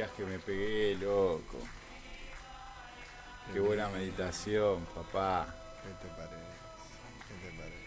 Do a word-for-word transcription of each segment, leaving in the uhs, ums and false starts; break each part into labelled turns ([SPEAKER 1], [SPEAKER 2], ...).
[SPEAKER 1] viaje me pegué, loco. Qué buena meditación, papá.
[SPEAKER 2] ¿Qué te parece? ¿Qué te parece?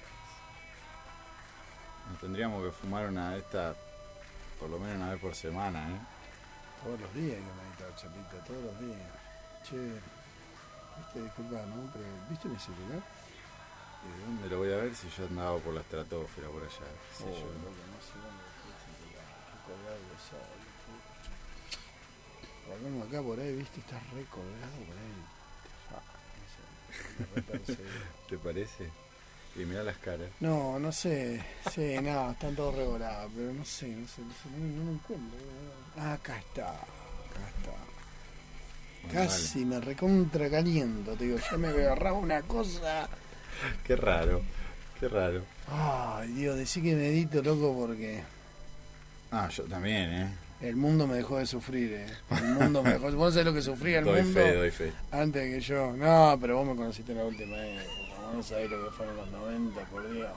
[SPEAKER 1] Nos tendríamos que fumar una de estas, por lo menos una vez por semana, ¿eh?
[SPEAKER 2] Todos los días hay que meditar, Chapita, todos los días. Che, viste, disculpa, ¿no? Pero, ¿viste mi celular?
[SPEAKER 1] ¿Y de dónde lo voy a ver si yo andaba por la estratosfera por allá? ¿Qué sé
[SPEAKER 2] Oh,
[SPEAKER 1] yo?
[SPEAKER 2] loco, no sé dónde dejé el celular. Qué colgado de sol, pucha. Volvemos acá por ahí, viste, estás re colgado por ahí. Ah, no sé, me reperseguí.
[SPEAKER 1] ¿Te parece? Y mirá las caras.
[SPEAKER 2] No, no sé, sí, no, están todos revolados, pero no sé, no sé, no, sé, no, no me encuentro. Ah, acá está, acá está.
[SPEAKER 1] Bueno,
[SPEAKER 2] Casi me recontra caliento, te digo, ya me agarraba una cosa.
[SPEAKER 1] Qué raro, qué raro.
[SPEAKER 2] Ay, Dios, decí que medito, loco, porque
[SPEAKER 1] Ah, yo también, ¿eh?
[SPEAKER 2] el mundo me dejó de sufrir, eh. El mundo me dejó. ¿Vos sabés lo que sufría el
[SPEAKER 1] Doy
[SPEAKER 2] mundo?
[SPEAKER 1] fe, doy fe.
[SPEAKER 2] Antes que yo. No, pero vos me conociste en la última época. Vos no sabés lo que fueron los noventa, por Dios.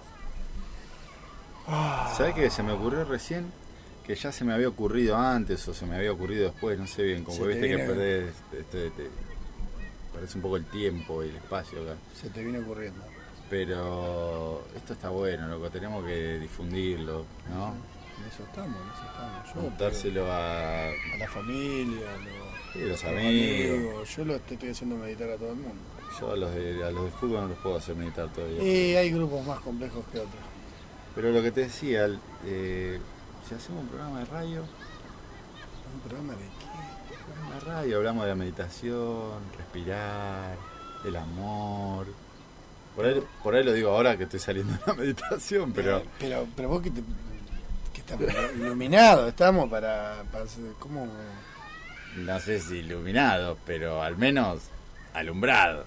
[SPEAKER 2] Ah.
[SPEAKER 1] ¿Sabés qué se me ocurrió recién? Que ya se me había ocurrido antes o se me había ocurrido después, no sé bien. Como
[SPEAKER 2] Se
[SPEAKER 1] que
[SPEAKER 2] te
[SPEAKER 1] viste que
[SPEAKER 2] viene-
[SPEAKER 1] perdés, este, te, perdés un poco el tiempo y el espacio acá.
[SPEAKER 2] Se te viene ocurriendo.
[SPEAKER 1] Pero esto está bueno, loco, tenemos que difundirlo, ¿no?
[SPEAKER 2] En eso estamos, en eso estamos. Yo,
[SPEAKER 1] Contárselo a,
[SPEAKER 2] a la familia, a los,
[SPEAKER 1] sí, los
[SPEAKER 2] a los
[SPEAKER 1] amigos.
[SPEAKER 2] Yo lo estoy, estoy haciendo meditar a todo el mundo.
[SPEAKER 1] Yo a los de, a los de fútbol no los puedo hacer meditar todavía.
[SPEAKER 2] Y hay grupos más complejos que otros.
[SPEAKER 1] Pero lo que te decía, eh, si hacemos un programa de radio,
[SPEAKER 2] ¿Un programa de qué?
[SPEAKER 1] en la radio hablamos de la meditación, respirar, del amor. Por ahí, por ahí lo digo ahora que estoy saliendo de la meditación, pero
[SPEAKER 2] Eh, pero, pero vos que, te, que estamos iluminados, estamos para, para hacer- ¿cómo?
[SPEAKER 1] no sé si iluminado, pero al menos alumbrado.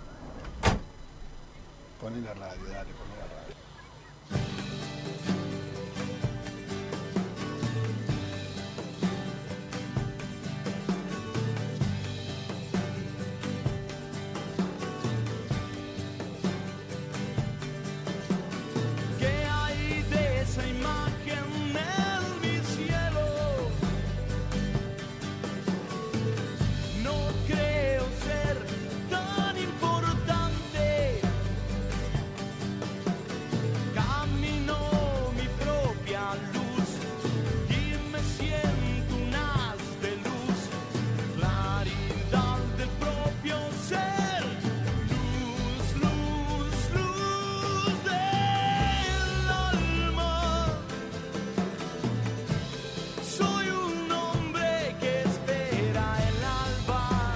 [SPEAKER 2] Poné la radio, dale, poné la radio.
[SPEAKER 3] ¿Qué hay de esa imagen en mi cielo? No creo ser tan importante. Camino mi propia luz y me siento un haz de luz. Claridad del propio ser. Luz, luz, luz del alma. Soy un hombre que espera el alba.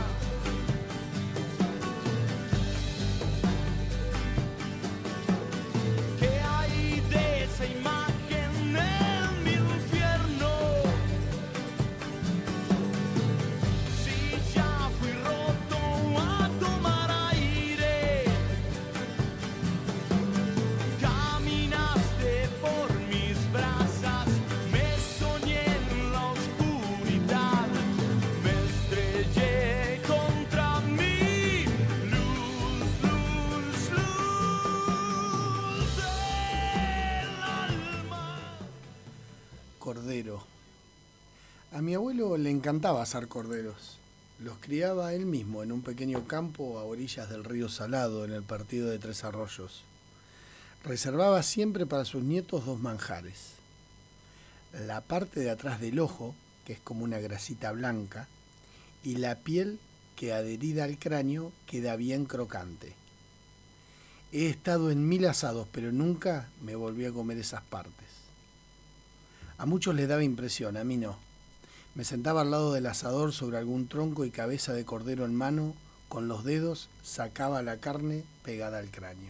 [SPEAKER 3] ¿Qué hay de esa imagen en mi infierno? Si ya fui roto a tomar aire, caminaste por mis brasas, me soñé en la oscuridad, me estrellé contra mí. Luz, luz, luz del alma.
[SPEAKER 2] Cordero. A mi abuelo le encantaba asar corderos. Los criaba él mismo en un pequeño campo a orillas del río Salado, en el partido de Tres Arroyos. Reservaba siempre para sus nietos dos manjares. La parte de atrás del ojo, que es como una grasita blanca, y la piel que adherida al cráneo queda bien crocante. He estado en mil asados, pero nunca me volví a comer esas partes. A muchos les daba impresión, a mí no. Me sentaba al lado del asador sobre algún tronco y cabeza de cordero en mano, con los dedos sacaba la carne pegada al cráneo.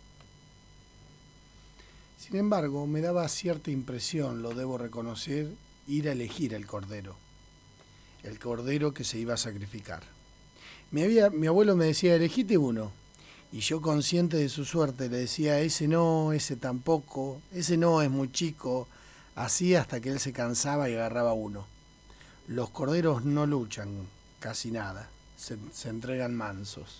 [SPEAKER 2] Sin embargo, me daba cierta impresión, lo debo reconocer, ir a elegir el cordero. El cordero que se iba a sacrificar. Mi, había, mi abuelo me decía, elegite uno. Y yo, consciente de su suerte, le decía, ese no, ese tampoco, ese no, es muy chico. Así hasta que él se cansaba y agarraba uno. Los corderos no luchan casi nada, se, se entregan mansos.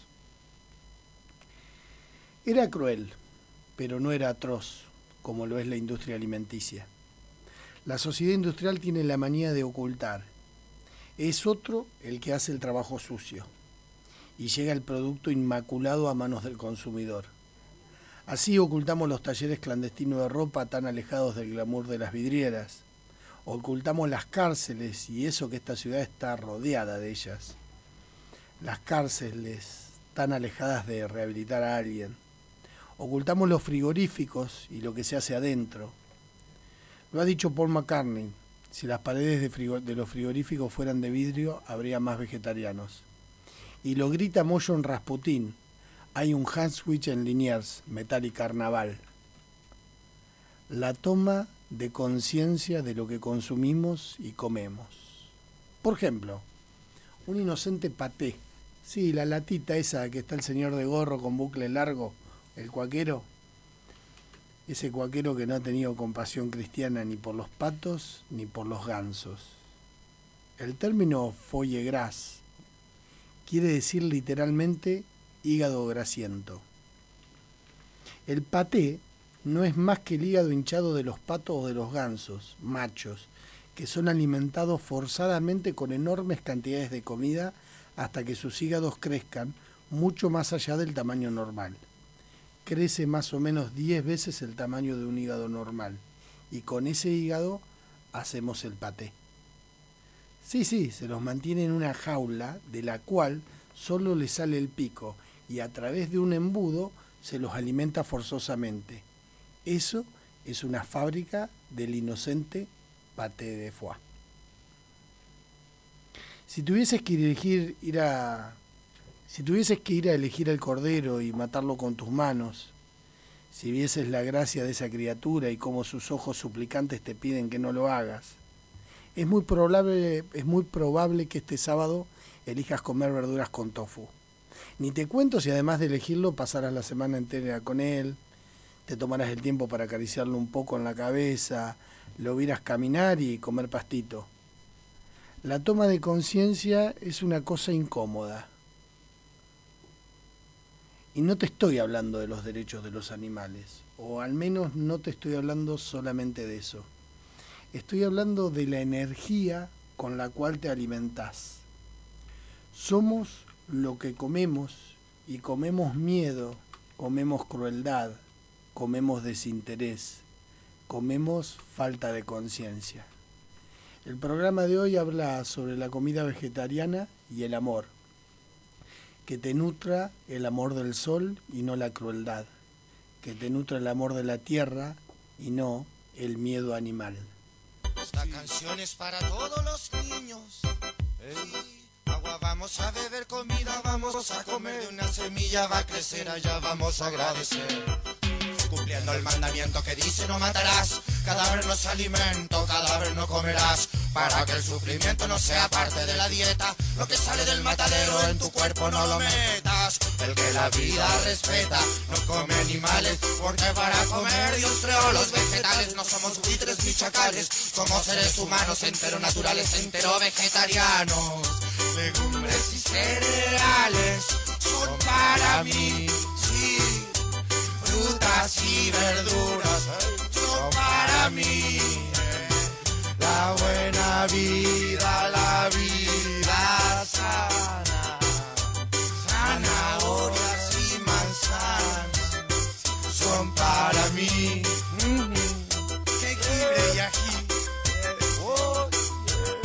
[SPEAKER 2] Era cruel, pero no era atroz, como lo es la industria alimenticia. La sociedad industrial tiene la manía de ocultar. Es otro el que hace el trabajo sucio y llega el producto inmaculado a manos del consumidor. Así ocultamos los talleres clandestinos de ropa tan alejados del glamour de las vidrieras. Ocultamos las cárceles y eso que esta ciudad está rodeada de ellas. Las cárceles tan alejadas de rehabilitar a alguien. Ocultamos los frigoríficos y lo que se hace adentro. Lo ha dicho Paul McCartney, si las paredes de, frigo, de los frigoríficos fueran de vidrio, habría más vegetarianos. Y lo grita Motion Rasputin, hay un hand switch en Liniers, metal y carnaval. La toma de conciencia de lo que consumimos y comemos. Por ejemplo, un inocente paté. Sí, la latita esa que está el señor de gorro con bucle largo, el cuaquero. Ese cuaquero que no ha tenido compasión cristiana ni por los patos ni por los gansos. El término foie gras quiere decir literalmente hígado grasiento. El paté no es más que el hígado hinchado de los patos o de los gansos, machos, que son alimentados forzadamente con enormes cantidades de comida hasta que sus hígados crezcan mucho más allá del tamaño normal. Crece más o menos diez veces el tamaño de un hígado normal, y con ese hígado hacemos el paté. Sí, sí, se los mantiene en una jaula de la cual solo le sale el pico, y a través de un embudo se los alimenta forzosamente. Eso es una fábrica del inocente paté de foie. Si tuvieses que elegir ir a si tuvieses que ir a elegir el cordero y matarlo con tus manos, si vieses la gracia de esa criatura y cómo sus ojos suplicantes te piden que no lo hagas, es muy probable, es muy probable que este sábado elijas comer verduras con tofu. Ni te cuento si además de elegirlo pasarás la semana entera con él, te tomarás el tiempo para acariciarlo un poco en la cabeza, lo vieras caminar y comer pastito. La toma de conciencia es una cosa incómoda. Y no te estoy hablando de los derechos de los animales, o al menos no te estoy hablando solamente de eso. Estoy hablando de la energía con la cual te alimentás. Somos lo que comemos, y comemos miedo, comemos crueldad, comemos desinterés, comemos falta de conciencia. El programa de hoy habla sobre la comida vegetariana y el amor. Que te nutra el amor del sol y no la crueldad. Que te nutra el amor de la tierra y no el miedo animal.
[SPEAKER 4] Esta canción es para todos los niños. Ey, agua, vamos a beber comida, vamos a comer de una semilla, va a crecer allá, vamos a agradecer. Cumpliendo el mandamiento que dice no matarás, cadáver no es alimento, cadáver no comerás, para que el sufrimiento no sea parte de la dieta, lo que sale del matadero en tu cuerpo no lo metas. El que la vida respeta no come animales, porque para comer Dios creó los vegetales. No somos buitres ni chacales, somos seres humanos enteros naturales, entero vegetarianos. Legumbres y cereales son para mí, sí. Frutas y verduras son para mí. La buena vida, la vida sana. Zanahorias y manzanas son para mí. Jengibre y ají. Oh, yeah.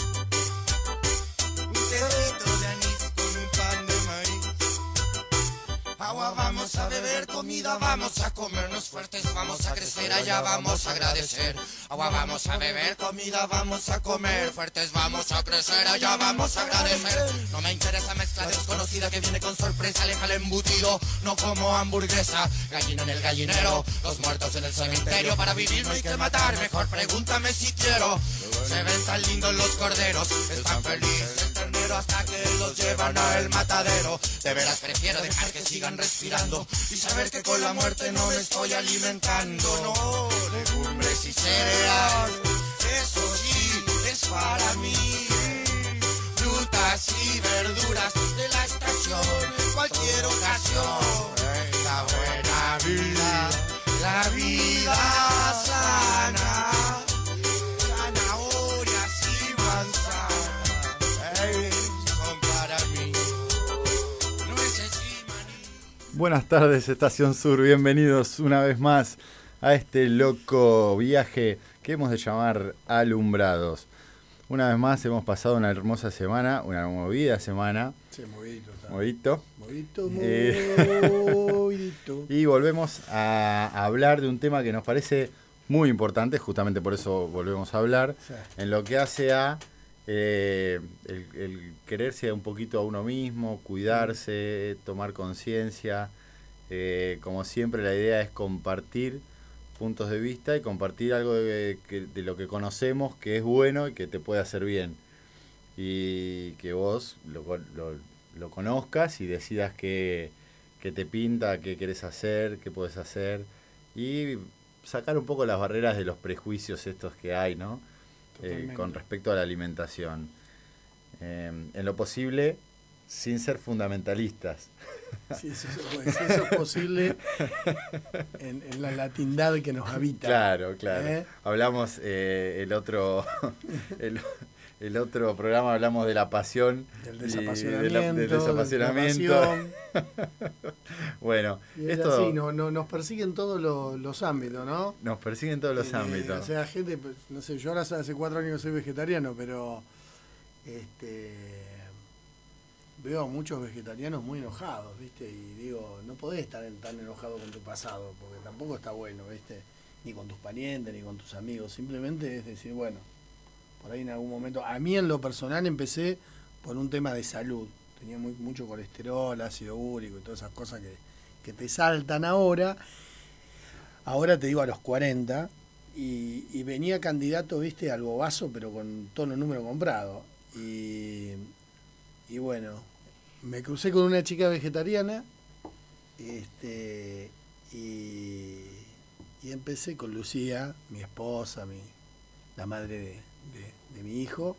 [SPEAKER 4] Un dedito de anís con un pan de maíz. Agua, vamos a beber comida, vamos a comernos fuertes, vamos a crecer allá, vamos a agradecer. Agua, vamos a beber comida, vamos a comer fuertes, vamos a crecer allá, vamos a agradecer. No me interesa mezcla desconocida que viene con sorpresa, aleja el embutido, no como hamburguesa. Gallina en el gallinero, los muertos en el cementerio, para vivir no hay que matar, mejor pregúntame si quiero. Se ven tan lindos los corderos, están felices el ternero hasta que los llevan al matadero. De veras prefiero dejar que sigan respirando y saber que con la muerte no me estoy alimentando. No, legumbres y cereales, eso sí es para mí. Frutas y verduras de la estación, cualquier ocasión. La buena vida, la vida sana. Zanahorias y manzanas
[SPEAKER 1] Buenas tardes, Estación Sur. Bienvenidos una vez más a este loco viaje que hemos de llamar Alumbrados. Una vez más hemos pasado una hermosa semana, una movida semana.
[SPEAKER 2] Sí, movidito. Está.
[SPEAKER 1] Movidito.
[SPEAKER 2] Movidito,
[SPEAKER 1] Eh,
[SPEAKER 2] movidito.
[SPEAKER 1] Y volvemos a hablar de un tema que nos parece muy importante, justamente por eso volvemos a hablar,
[SPEAKER 2] Sí.
[SPEAKER 1] en lo que hace a eh, el, el quererse un poquito a uno mismo, cuidarse, tomar conciencia. Eh, como siempre, la idea es compartir puntos de vista y compartir algo de, que- de lo que conocemos que es bueno y que te puede hacer bien. Y que vos lo, co- lo, lo conozcas y decidas qué, qué te pinta, qué querés hacer, qué podés hacer. Y sacar un poco las barreras de los prejuicios estos que hay, ¿no? Eh,
[SPEAKER 2] Totalmente.
[SPEAKER 1] con respecto a la alimentación. Eh, en lo posible, sin ser fundamentalistas.
[SPEAKER 2] Si eso, pues, si eso es posible en, en la latindad que nos habita.
[SPEAKER 1] Claro, claro.
[SPEAKER 2] ¿Eh?
[SPEAKER 1] Hablamos eh, el otro el, el otro programa hablamos de la pasión
[SPEAKER 2] Del
[SPEAKER 1] y de
[SPEAKER 2] desapasionamiento.
[SPEAKER 1] la- del desapasionamiento.
[SPEAKER 2] depravación.
[SPEAKER 1] Bueno,
[SPEAKER 2] Y es
[SPEAKER 1] esto
[SPEAKER 2] así, no, no, nos persiguen todos los, los ámbitos, ¿no?
[SPEAKER 1] nos persigue en todos los
[SPEAKER 2] Eh,
[SPEAKER 1] ámbitos.
[SPEAKER 2] O sea, gente, pues, no sé, yo ahora hace cuatro años que soy vegetariano, pero este veo a muchos vegetarianos muy enojados, ¿viste? Y digo, no podés estar en- tan enojado con tu pasado, porque tampoco está bueno, ¿viste? Ni con tus parientes, ni con tus amigos. Simplemente es decir, bueno, por ahí en algún momento. A mí en lo personal empecé por un tema de salud. Tenía muy, mucho colesterol, ácido úrico y todas esas cosas que, que te saltan ahora. Ahora te digo a los cuarenta. Y, y venía candidato, viste, al bobazo, pero con tono número comprado. Y, y bueno, me crucé con una chica vegetariana. Este, y, y empecé con Lucía, mi esposa, mi, la madre de, de- de mi hijo.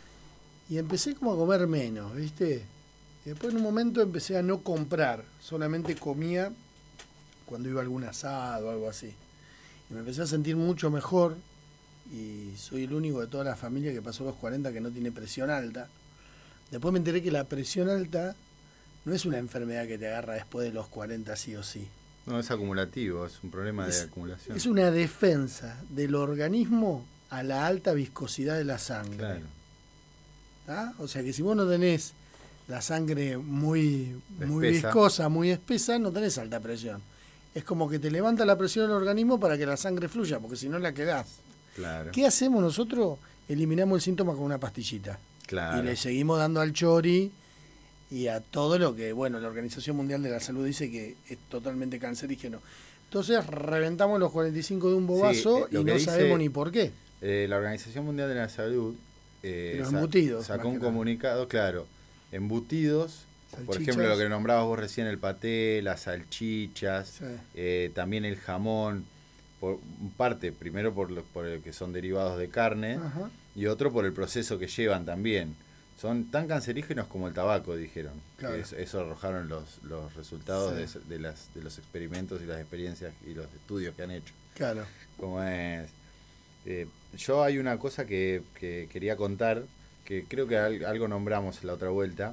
[SPEAKER 2] Y empecé como a comer menos, ¿viste? Y después en un momento empecé a no comprar, solamente comía cuando iba a algún asado o algo así. Y me empecé a sentir mucho mejor y soy el único de toda la familia que pasó los cuarenta que no tiene presión alta. Después me enteré que la presión alta no es una enfermedad que te agarra después de los cuarenta sí o sí.
[SPEAKER 1] No, es acumulativo, es un problema
[SPEAKER 2] Es-
[SPEAKER 1] de acumulación.
[SPEAKER 2] Es una defensa del organismo a la alta viscosidad de la sangre.
[SPEAKER 1] Claro.
[SPEAKER 2] ¿Ah? O sea que si vos no tenés la sangre muy, muy
[SPEAKER 1] Espesa.
[SPEAKER 2] viscosa, muy espesa, no tenés alta presión. Es como que te levanta la presión del organismo para que la sangre fluya, porque si no la quedás.
[SPEAKER 1] Claro.
[SPEAKER 2] ¿Qué hacemos nosotros? Eliminamos el síntoma con una pastillita.
[SPEAKER 1] Claro.
[SPEAKER 2] Y le seguimos dando al chori y a todo lo que, bueno, la Organización Mundial de la Salud dice que es totalmente cancerígeno. Entonces reventamos los cuarenta y cinco de un bobazo
[SPEAKER 1] Sí, eh, lo
[SPEAKER 2] y
[SPEAKER 1] que
[SPEAKER 2] no
[SPEAKER 1] dice-
[SPEAKER 2] sabemos ni por qué.
[SPEAKER 1] Eh, la Organización Mundial de la Salud eh,
[SPEAKER 2] De los
[SPEAKER 1] sa-
[SPEAKER 2] embutidos,
[SPEAKER 1] sacó
[SPEAKER 2] más
[SPEAKER 1] un
[SPEAKER 2] que nada.
[SPEAKER 1] comunicado, claro, embutidos, por
[SPEAKER 2] Salchichas.
[SPEAKER 1] ejemplo, lo que nombrabas vos recién, el paté, las salchichas,
[SPEAKER 2] Sí.
[SPEAKER 1] eh, también el jamón, por parte, primero por lo, por el que son derivados de carne
[SPEAKER 2] Ajá.
[SPEAKER 1] y otro por el proceso que llevan también. Son tan cancerígenos como el tabaco, dijeron.
[SPEAKER 2] Claro.
[SPEAKER 1] Es- eso arrojaron los, los resultados
[SPEAKER 2] Sí.
[SPEAKER 1] de, de las, de los experimentos y las experiencias y los estudios que han hecho.
[SPEAKER 2] Claro.
[SPEAKER 1] Como es. Eh, yo hay una cosa que, que quería contar, que creo que al- algo nombramos en la otra vuelta.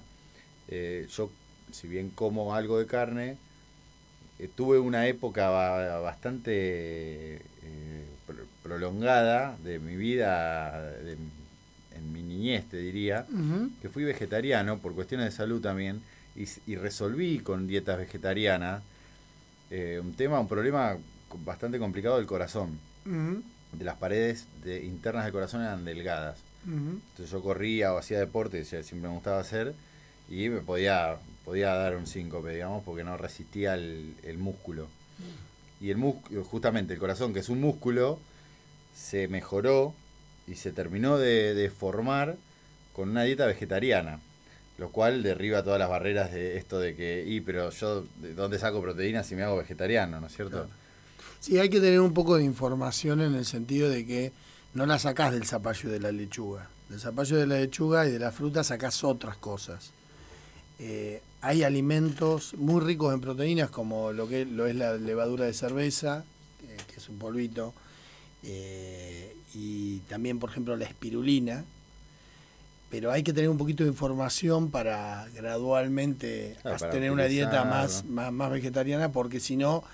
[SPEAKER 1] Eh, yo, si bien como algo de carne, eh, tuve una época ba- bastante eh, pro- prolongada de mi vida, de- en mi niñez te diría,
[SPEAKER 2] Ujú.
[SPEAKER 1] que fui vegetariano por cuestiones de salud también, y, s- y resolví con dietas vegetarianas eh, un tema, un problema co- bastante complicado del corazón.
[SPEAKER 2] Ujú.
[SPEAKER 1] De las paredes de, internas del corazón eran delgadas.
[SPEAKER 2] Ujú.
[SPEAKER 1] Entonces yo corría o hacía deporte, que siempre me gustaba hacer, y me podía, podía dar un síncope, digamos, porque no resistía el, el músculo. Y el músculo, justamente el corazón, que es un músculo, se mejoró y se terminó de, de formar con una dieta vegetariana, lo cual derriba todas las barreras de esto de que, y pero yo, ¿de dónde saco proteínas si me hago vegetariano, no es cierto?
[SPEAKER 2] Claro. Sí, hay que tener un poco de información en el sentido de que no la sacás del zapallo de la lechuga. Del zapallo de la lechuga y de la fruta sacás otras cosas. Eh, hay alimentos muy ricos en proteínas como lo que lo es la levadura de cerveza, eh, que es un polvito, eh, y también, por ejemplo, la espirulina. pero hay que tener un poquito de información para gradualmente
[SPEAKER 1] Ah, para
[SPEAKER 2] tener una dieta
[SPEAKER 1] utilizar,
[SPEAKER 2] más,
[SPEAKER 1] ¿no?
[SPEAKER 2] más, más vegetariana, porque si no,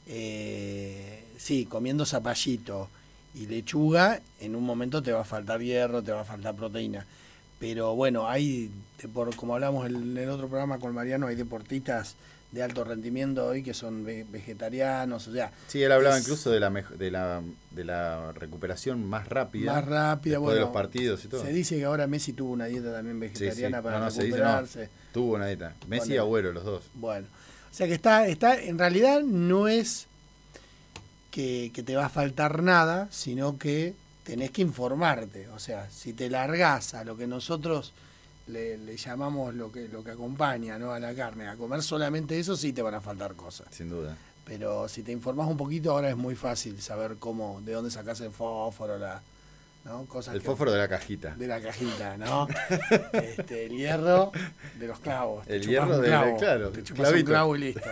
[SPEAKER 2] eh, sí, comiendo zapallito y lechuga, en un momento te va a faltar hierro, te va a faltar proteína. Pero bueno, hay, por, como hablamos en el otro programa con Mariano, hay deportistas de alto rendimiento hoy que son ve- vegetarianos, o sea...
[SPEAKER 1] Sí, él hablaba
[SPEAKER 2] es
[SPEAKER 1] incluso de la, mej- de la de la recuperación más rápida.
[SPEAKER 2] más rápida,
[SPEAKER 1] después
[SPEAKER 2] bueno,
[SPEAKER 1] de los partidos y todo.
[SPEAKER 2] se dice que ahora Messi tuvo una dieta también
[SPEAKER 1] Sí, sí.
[SPEAKER 2] vegetariana para
[SPEAKER 1] No, no, se dice, no.
[SPEAKER 2] recuperarse.
[SPEAKER 1] Tuvo una dieta. Messi y
[SPEAKER 2] Bueno.
[SPEAKER 1] Agüero, los dos.
[SPEAKER 2] Bueno, o sea que está, está, en realidad no es que, que te va a faltar nada, sino que tenés que informarte. O sea, si te largás a lo que nosotros le, le llamamos lo que, lo que acompaña, ¿no? A la carne, a comer solamente eso, sí te van a faltar cosas.
[SPEAKER 1] Sin duda.
[SPEAKER 2] Pero si te informás un poquito, ahora es muy fácil saber cómo, de dónde sacás el fósforo, la, ¿no? Cosas
[SPEAKER 1] El
[SPEAKER 2] que-
[SPEAKER 1] fósforo de la cajita.
[SPEAKER 2] de la cajita, ¿no? Este, el hierro de los clavos. Te
[SPEAKER 1] El
[SPEAKER 2] chupás
[SPEAKER 1] hierro
[SPEAKER 2] un
[SPEAKER 1] de-
[SPEAKER 2] clavo,
[SPEAKER 1] claro,
[SPEAKER 2] te chupás un
[SPEAKER 1] clavito.
[SPEAKER 2] clavo y listo.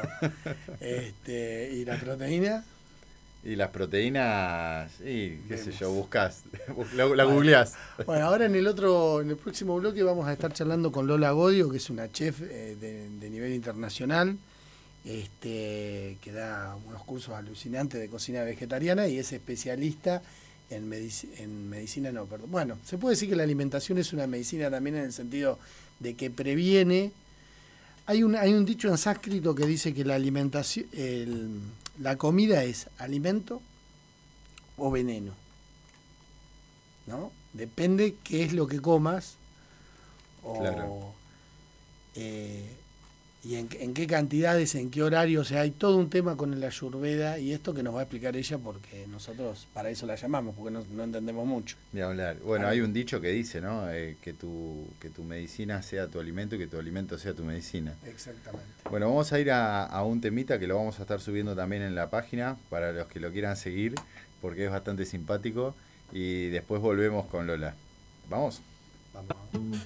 [SPEAKER 2] Este, y la proteína,
[SPEAKER 1] Y las proteínas, y qué sé
[SPEAKER 2] Vemos.
[SPEAKER 1] yo, buscás, la, la googleás.
[SPEAKER 2] bueno, ahora en el otro, en el próximo bloque vamos a estar charlando con Lola Godio, que es una chef eh, de, de nivel internacional, este, que da unos cursos alucinantes de cocina vegetariana y es especialista en, medici- en medicina, no, perdón. Bueno, se puede decir que la alimentación es una medicina también en el sentido de que previene. Hay un, hay un dicho en sánscrito que dice que la alimentación, el- la comida es alimento o veneno, ¿no? Depende qué es lo que comas o,
[SPEAKER 1] Claro.
[SPEAKER 2] eh, y en, en qué cantidades, en qué horario. O sea, hay todo un tema con la ayurveda y esto que nos va a explicar ella porque nosotros para eso la llamamos, porque no, no entendemos mucho.
[SPEAKER 1] Ni hablar. Bueno,
[SPEAKER 2] Ah.
[SPEAKER 1] hay un dicho que dice, ¿no? Eh, que, tu, que tu medicina sea tu alimento y que tu alimento sea tu medicina.
[SPEAKER 2] Exactamente.
[SPEAKER 1] Bueno, vamos a ir a, a un temita que lo vamos a estar subiendo también en la página para los que lo quieran seguir, porque es bastante simpático. Y después volvemos con Lola. ¿Vamos?
[SPEAKER 2] Vamos.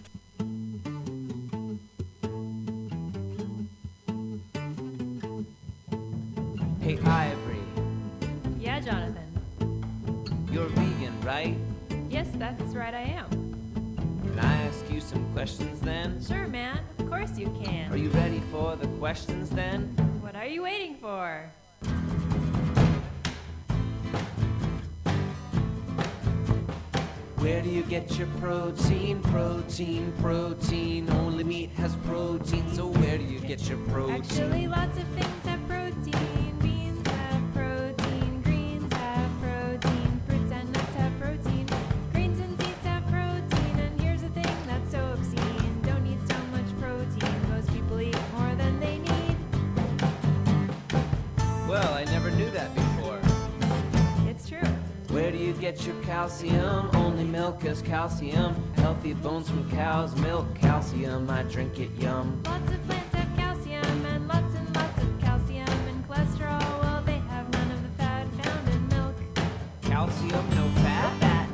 [SPEAKER 5] Hey Ivory,
[SPEAKER 6] Yeah, Jonathan.
[SPEAKER 5] you're vegan, right?
[SPEAKER 6] Yes, that's right, I am.
[SPEAKER 5] Can I ask you some questions then?
[SPEAKER 6] Sure, man. Of course you can.
[SPEAKER 5] Are you ready for the questions then?
[SPEAKER 6] What are you waiting for?
[SPEAKER 5] Where do you get your protein? Protein, protein. Only meat has protein, so where do you get your protein?
[SPEAKER 6] Actually, lots of things have protein. Beans have protein. Greens have protein. Fruits and nuts have protein. Grains and seeds have protein. And here's the thing that's so obscene. Don't need so much protein. Most people eat more than they need.
[SPEAKER 5] Well, I never knew that before.
[SPEAKER 6] It's true.
[SPEAKER 5] Where do you get your calcium? Only milk has calcium. Healthy bones from cow's milk. Calcium, I drink it, yum.
[SPEAKER 6] Lots of plants have calcium and lots and lots of calcium and cholesterol. Well, they have none of the fat found in milk.
[SPEAKER 5] Calcium, no fat?
[SPEAKER 6] Fat.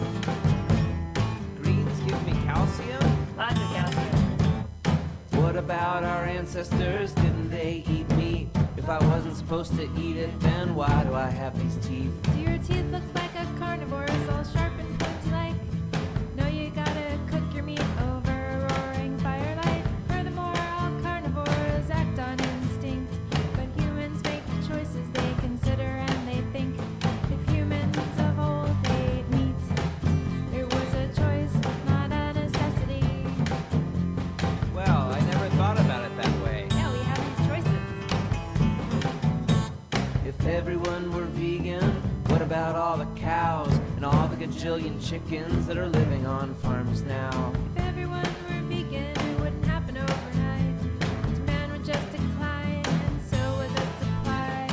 [SPEAKER 5] Greens give me calcium?
[SPEAKER 6] Lots of calcium.
[SPEAKER 5] What about our ancestors? Didn't they eat meat? If I wasn't supposed to eat it, then why do I have these teeth?
[SPEAKER 6] Do your teeth look like a carnivore's, all sharp and pointy like? No, you gotta cook your meat over a roaring firelight. Furthermore, all carnivores act on instinct, but humans make choices they consider and they think. If humans of old ate meat, it was a choice, not a necessity.
[SPEAKER 5] Well, I never thought about it that way.
[SPEAKER 6] Yeah, we have these choices.
[SPEAKER 5] If everyone were vegan, what about all the cows and all the gajillion chickens that are living on farms now?
[SPEAKER 6] If everyone were vegan, it wouldn't happen overnight. Demand would just decline, and so would the supply.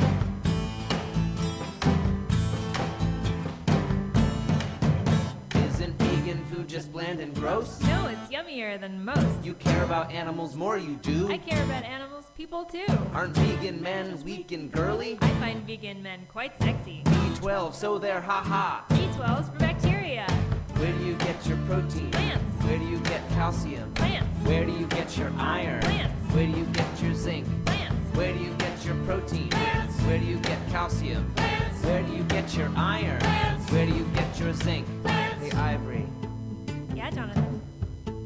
[SPEAKER 5] Isn't vegan food just bland and gross?
[SPEAKER 6] No, it's yummier than most.
[SPEAKER 5] You care about animals more, you do?
[SPEAKER 6] I care about animals, people too.
[SPEAKER 5] Aren't vegan men weak and girly?
[SPEAKER 6] I find vegan men quite sexy.
[SPEAKER 5] B twelve, so they're ha-ha.
[SPEAKER 6] B twelve is for bacteria.
[SPEAKER 5] Where do you get your protein?
[SPEAKER 6] Plants.
[SPEAKER 5] Where do you get calcium?
[SPEAKER 6] Plants.
[SPEAKER 5] Where do you get your iron?
[SPEAKER 6] Plants.
[SPEAKER 5] Where do you get your zinc?
[SPEAKER 6] Plants.
[SPEAKER 5] Where do you get your protein?
[SPEAKER 6] Plants.
[SPEAKER 5] Where do you get calcium?
[SPEAKER 6] Plants.
[SPEAKER 5] Where do you get your iron?
[SPEAKER 6] Plants.
[SPEAKER 5] Where do you get your zinc?
[SPEAKER 6] Plants.
[SPEAKER 5] Hey, Ivory,
[SPEAKER 6] Yeah, Jonathan.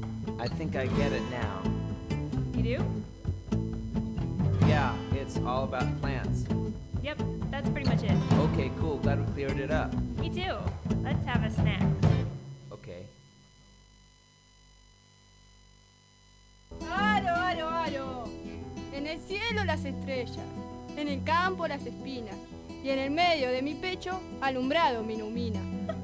[SPEAKER 5] I think I get it now.
[SPEAKER 6] You do?
[SPEAKER 5] Yeah, it's all about plants.
[SPEAKER 6] Yep, that's pretty much it.
[SPEAKER 5] Okay, cool. Glad we cleared it up.
[SPEAKER 6] Me too. Let's have a snack.
[SPEAKER 5] Okay.
[SPEAKER 7] Aro, aro, aro. En el cielo las estrellas, en el campo las espinas, y en el medio de mi pecho alumbrado me ilumina.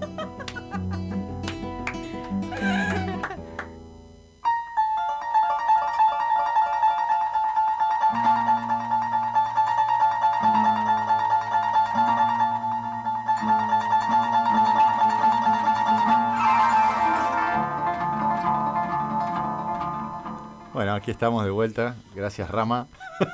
[SPEAKER 1] Bueno, aquí estamos de vuelta. Gracias, Rama.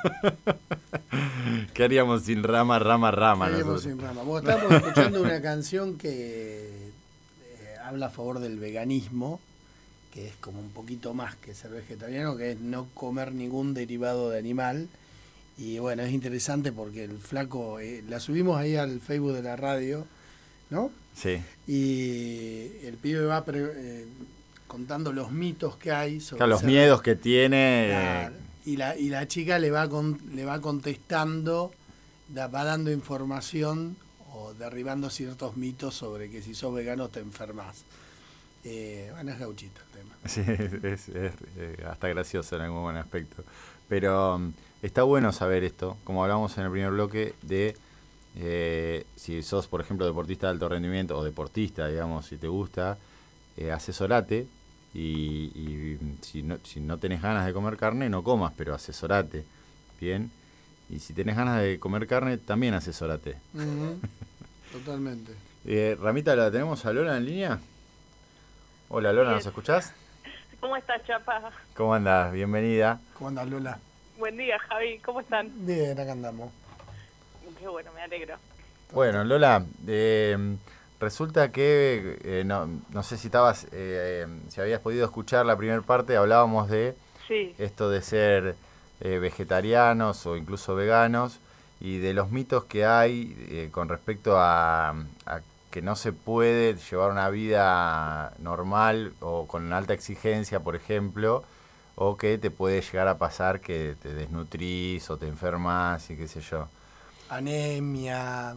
[SPEAKER 1] ¿Qué haríamos sin Rama, Rama, Rama?
[SPEAKER 2] ¿Qué haríamos
[SPEAKER 1] nosotros?
[SPEAKER 2] sin Rama? Bueno, estamos escuchando una canción que eh, habla a favor del veganismo, que es como un poquito más que ser vegetariano, que es no comer ningún derivado de animal. Y bueno, es interesante porque el flaco, eh, la subimos ahí al Facebook de la radio, ¿no?
[SPEAKER 1] Sí.
[SPEAKER 2] Y el pibe va pre- eh, contando los mitos que hay sobre
[SPEAKER 1] Claro, los
[SPEAKER 2] ser-
[SPEAKER 1] miedos que tiene.
[SPEAKER 2] Claro.
[SPEAKER 1] eh,
[SPEAKER 2] Y la, y la chica le va con, le va contestando, da- va dando información o derribando ciertos mitos sobre que si sos vegano te enfermas. Eh, bueno, es gauchito el tema.
[SPEAKER 1] Sí, es, es, eh, hasta gracioso en algún buen aspecto. Pero um, está bueno saber esto, como hablamos en el primer bloque, de eh, si sos, por ejemplo, deportista de alto rendimiento o deportista, digamos, si te gusta, eh, asesorate y, y si, no, si no tenés ganas de comer carne, no comas, pero asesorate, ¿bien? Y si tenés ganas de comer carne, también asesorate.
[SPEAKER 2] Ujú. Totalmente.
[SPEAKER 1] Eh, Ramita, ¿la tenemos a Lola en línea? Hola Lola, ¿nos
[SPEAKER 8] Bien.
[SPEAKER 1] escuchás?
[SPEAKER 8] ¿Cómo estás, Chapa?
[SPEAKER 1] ¿Cómo andás? Bienvenida.
[SPEAKER 2] ¿Cómo andas, Lola?
[SPEAKER 8] Buen día, Javi. ¿Cómo están?
[SPEAKER 2] Bien, acá andamos.
[SPEAKER 8] Qué bueno, me alegro.
[SPEAKER 1] Bueno, Lola, eh, resulta que, eh, no, no sé si estabas, eh, eh, si habías podido escuchar la primera parte, hablábamos de
[SPEAKER 8] Sí,
[SPEAKER 1] esto de ser eh, vegetarianos o incluso veganos y de los mitos que hay eh, con respecto a, a que no se puede llevar una vida normal o con alta exigencia, por ejemplo, o que te puede llegar a pasar que te desnutrís o te enfermas y qué sé yo.
[SPEAKER 2] Anemia.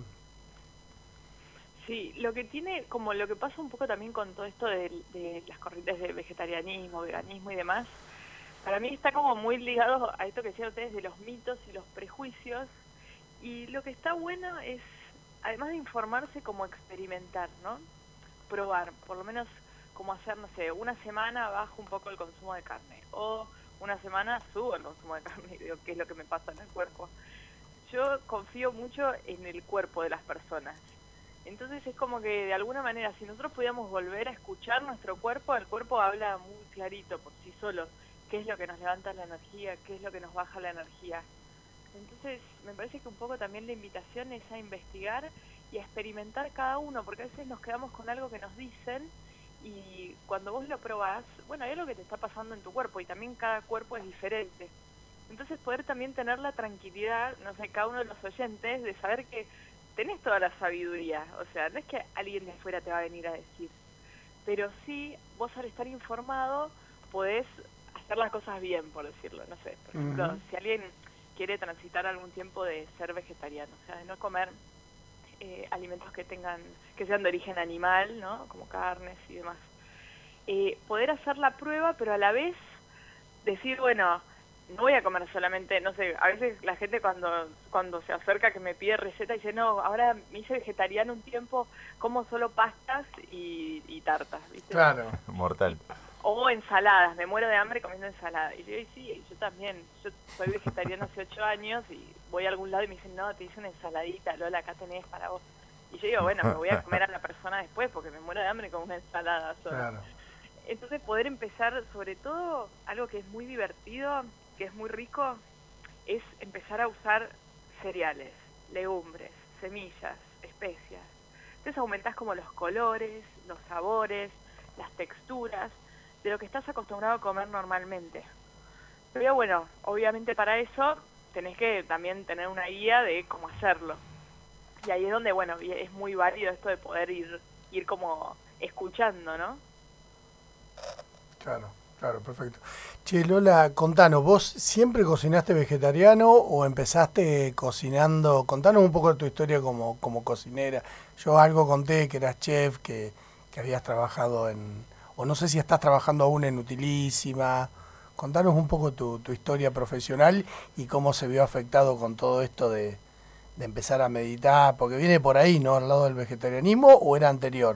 [SPEAKER 8] sí. Lo que tiene, como lo que pasa un poco también con todo esto de, de las corrientes de vegetarianismo, veganismo y demás, para mí está como muy ligado a esto que decían ustedes de los mitos y los prejuicios. Y lo que está bueno es, además de informarse, como experimentar, ¿no? Probar, por lo menos como hacer, no sé, una semana bajo un poco el consumo de carne, o una semana subo el consumo de carne y digo qué es lo que me pasa en el cuerpo. Yo confío mucho en el cuerpo de las personas. Entonces es como que de alguna manera, si nosotros pudiéramos volver a escuchar nuestro cuerpo, el cuerpo habla muy clarito por sí solo, qué es lo que nos levanta la energía, qué es lo que nos baja la energía. Entonces me parece que un poco también la invitación es a investigar y a experimentar cada uno, porque a veces nos quedamos con algo que nos dicen y cuando vos lo probás, bueno, hay algo que te está pasando en tu cuerpo y también cada cuerpo es diferente. Entonces poder también tener la tranquilidad, no sé, cada uno de los oyentes, de saber que tenés toda la sabiduría. O sea, no es que alguien de afuera te va a venir a decir, pero sí, vos al estar informado podés hacer las cosas bien, por decirlo. No sé, por ejemplo,
[SPEAKER 2] Ujú.
[SPEAKER 8] si alguien quiere transitar algún tiempo de ser vegetariano, o sea, de no comer eh, alimentos que tengan, que sean de origen animal, ¿no? Como carnes y demás. Eh, poder hacer la prueba, pero a la vez decir, bueno, no voy a comer solamente, no sé, a veces la gente cuando cuando se acerca que me pide receta dice, no, ahora me hice vegetariano un tiempo, como solo pastas y, y tartas, ¿viste?
[SPEAKER 2] Claro.
[SPEAKER 1] Mortal.
[SPEAKER 8] O ensaladas, me muero de hambre comiendo ensalada. Y yo, y sí, yo también, yo soy vegetariano hace ocho años y voy a algún lado y me dicen, no, te hice una ensaladita, Lola, acá tenés para vos. Y yo digo, bueno, me voy a comer a la persona después porque me muero de hambre con una ensalada sola.
[SPEAKER 2] Claro.
[SPEAKER 8] Entonces poder empezar, sobre todo, algo que es muy divertido, que es muy rico, es empezar a usar cereales, legumbres, semillas, especias. Entonces aumentás como los colores, los sabores, las texturas de lo que estás acostumbrado a comer normalmente. Pero bueno, obviamente para eso tenés que también tener una guía de cómo hacerlo. Y ahí es donde, bueno, es muy válido esto de poder ir ir como escuchando, ¿no?
[SPEAKER 2] Claro. Claro, perfecto. Che, Lola, contanos, ¿vos siempre cocinaste vegetariano o empezaste cocinando? Contanos un poco de tu historia como, como cocinera. Yo algo conté que eras chef, que, que habías trabajado en... O no sé si estás trabajando aún en Utilísima. Contanos un poco tu, tu historia profesional y cómo se vio afectado con todo esto de, de empezar a meditar, porque viene por ahí, ¿no? Al lado del vegetarianismo, ¿o era anterior?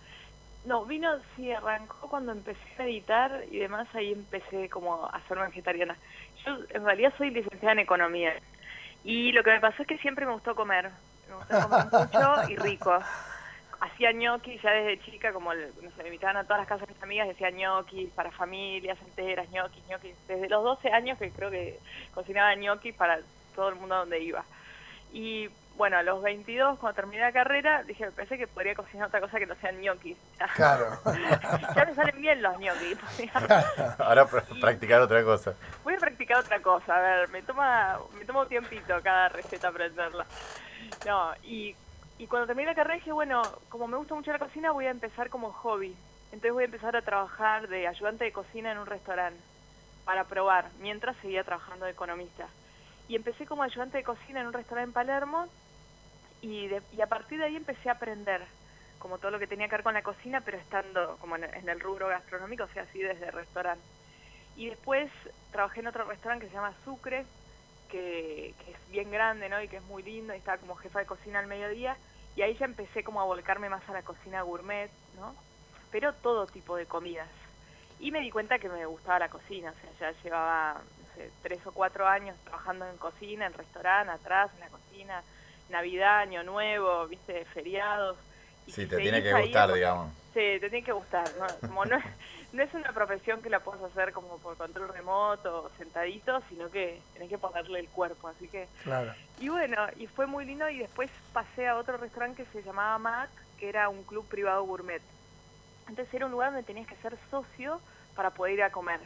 [SPEAKER 8] No, vino, sí, arrancó cuando empecé a meditar y demás, ahí empecé como a ser vegetariana. Yo en realidad soy licenciada en economía y lo que me pasó es que siempre me gustó comer, me gustó comer mucho y rico. Hacía ñoquis ya desde chica, como, el- no sé, me invitaban a todas las casas de mis amigas, decía ñoquis para familias enteras, ñoquis, ñoquis. Desde los doce años que creo que cocinaba ñoquis para todo el mundo donde iba. Y bueno, a los veintidós, cuando terminé la carrera, dije, me pensé que podría cocinar otra cosa que no sean ñoquis.
[SPEAKER 2] Claro.
[SPEAKER 8] Ya me salen bien los ñoquis.
[SPEAKER 1] Ahora pr- practicar otra cosa.
[SPEAKER 8] Voy a practicar otra cosa, a ver, me toma me toma un tiempito cada receta aprenderla. No, y, y cuando terminé la carrera dije, bueno, como me gusta mucho la cocina, voy a empezar como hobby. Entonces voy a empezar a trabajar de ayudante de cocina en un restaurante para probar, mientras seguía trabajando de economista. Y empecé como ayudante de cocina en un restaurante en Palermo y, de- y a partir de ahí empecé a aprender como todo lo que tenía que ver con la cocina, pero estando como en, en el rubro gastronómico, o sea, así desde restaurante. Y después trabajé en otro restaurante que se llama Sucre, que, que es bien grande, ¿no? Y que es muy lindo, y estaba como jefa de cocina al mediodía, y ahí ya empecé como a volcarme más a la cocina gourmet, ¿no? Pero todo tipo de comidas. Y me di cuenta que me gustaba la cocina, o sea, ya llevaba, no sé, tres o cuatro años trabajando en cocina, en restaurante, atrás, en la cocina, Navidad, Año Nuevo, viste, feriados. Y
[SPEAKER 1] Sí,
[SPEAKER 8] si
[SPEAKER 1] te tiene
[SPEAKER 8] seguís
[SPEAKER 1] que
[SPEAKER 8] ahí,
[SPEAKER 1] gustar,
[SPEAKER 8] es porque-
[SPEAKER 1] digamos.
[SPEAKER 8] Sí, te tiene que gustar, ¿no? Como no es, no es una profesión que la puedas hacer como por control remoto o sentadito, sino que tenés que ponerle el cuerpo, así que...
[SPEAKER 2] Claro.
[SPEAKER 8] Y bueno, y fue muy lindo y después pasé a otro restaurante que se llamaba Mac, que era un club privado gourmet. Entonces era un lugar donde tenías que ser socio para poder ir a comer.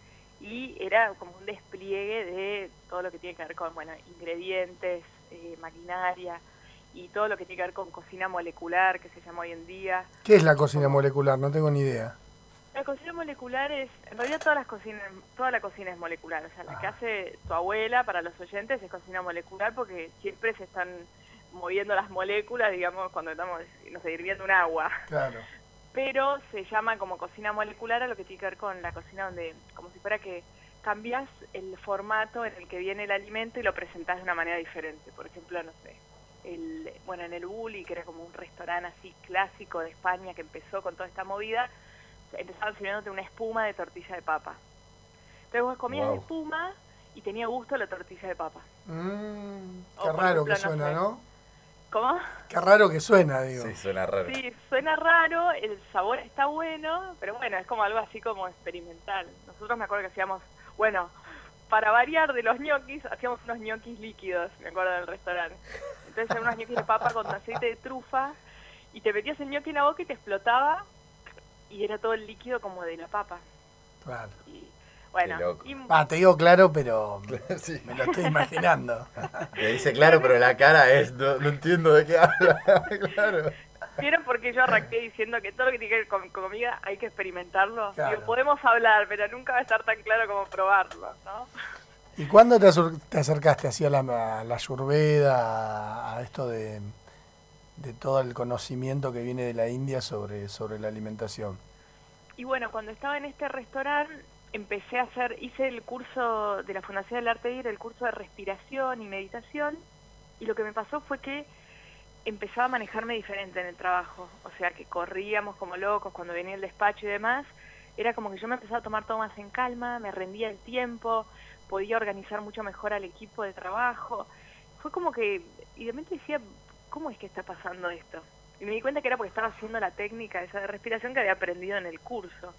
[SPEAKER 8] Y era como un despliegue de todo lo que tiene que ver con, bueno, ingredientes, eh, maquinaria y todo lo que tiene que ver con cocina molecular, que se llama hoy en día.
[SPEAKER 2] ¿Qué es la cocina molecular? No tengo ni idea.
[SPEAKER 8] La cocina molecular es, en realidad todas las cocinas, toda la cocina es molecular, o sea, la que hace tu abuela para los oyentes es cocina molecular porque siempre se están moviendo las moléculas, digamos, cuando estamos, no sé, hirviendo un agua.
[SPEAKER 2] Claro.
[SPEAKER 8] Pero se llama como cocina molecular a lo que tiene que ver con la cocina donde, como si fuera que cambias el formato en el que viene el alimento y lo presentás de una manera diferente. Por ejemplo, no sé, el, bueno, en el Bulli, que era como un restaurante así clásico de España que empezó con toda esta movida, empezaban sirviéndote una espuma de tortilla de papa. Entonces vos comías
[SPEAKER 1] Wow.
[SPEAKER 8] la espuma y tenía gusto la tortilla de papa.
[SPEAKER 2] Mm,
[SPEAKER 8] O,
[SPEAKER 2] qué
[SPEAKER 8] por
[SPEAKER 2] raro
[SPEAKER 8] ejemplo,
[SPEAKER 2] que
[SPEAKER 8] no
[SPEAKER 2] suena,
[SPEAKER 8] sé.
[SPEAKER 2] ¿no?
[SPEAKER 8] ¿Cómo?
[SPEAKER 2] Qué raro que suena, digo.
[SPEAKER 1] Sí, suena raro.
[SPEAKER 8] Sí, suena raro, el sabor está bueno, pero bueno, es como algo así como experimental. Nosotros me acuerdo que hacíamos, bueno, para variar de los ñoquis, hacíamos unos ñoquis líquidos, me acuerdo del restaurante. Entonces eran unos ñoquis de papa con aceite de trufa y te metías el ñoqui en la boca y te explotaba y era todo el líquido como de la papa.
[SPEAKER 2] Claro.
[SPEAKER 8] Y bueno,
[SPEAKER 1] Qué loco.
[SPEAKER 8] y-
[SPEAKER 2] Ah, te digo claro, pero
[SPEAKER 1] Sí.
[SPEAKER 2] me lo estoy imaginando.
[SPEAKER 1] Le dice claro, pero la cara es, no, no entiendo de qué habla. Claro.
[SPEAKER 8] ¿vieron por qué yo arranqué diciendo que todo lo que tiene que ver con comida hay que experimentarlo?
[SPEAKER 2] Claro.
[SPEAKER 8] Digo, podemos hablar, pero nunca va a estar tan claro como probarlo, ¿no?
[SPEAKER 2] ¿Y cuándo te, acer- te acercaste así a la, a la ayurveda, a, a esto de, de todo el conocimiento que viene de la India sobre, sobre la alimentación?
[SPEAKER 8] Y bueno, cuando estaba en este restaurante, empecé a hacer, hice el curso de la Fundación del Arte de Ir, el curso de respiración y meditación, y lo que me pasó fue que empezaba a manejarme diferente en el trabajo, o sea que corríamos como locos cuando venía el despacho y demás, era como que yo me empezaba a tomar todo más en calma, me rendía el tiempo, podía organizar mucho mejor al equipo de trabajo, fue como que, y de repente decía, ¿cómo es que está pasando esto? Y me di cuenta que era porque estaba haciendo la técnica esa de respiración que había aprendido en el curso.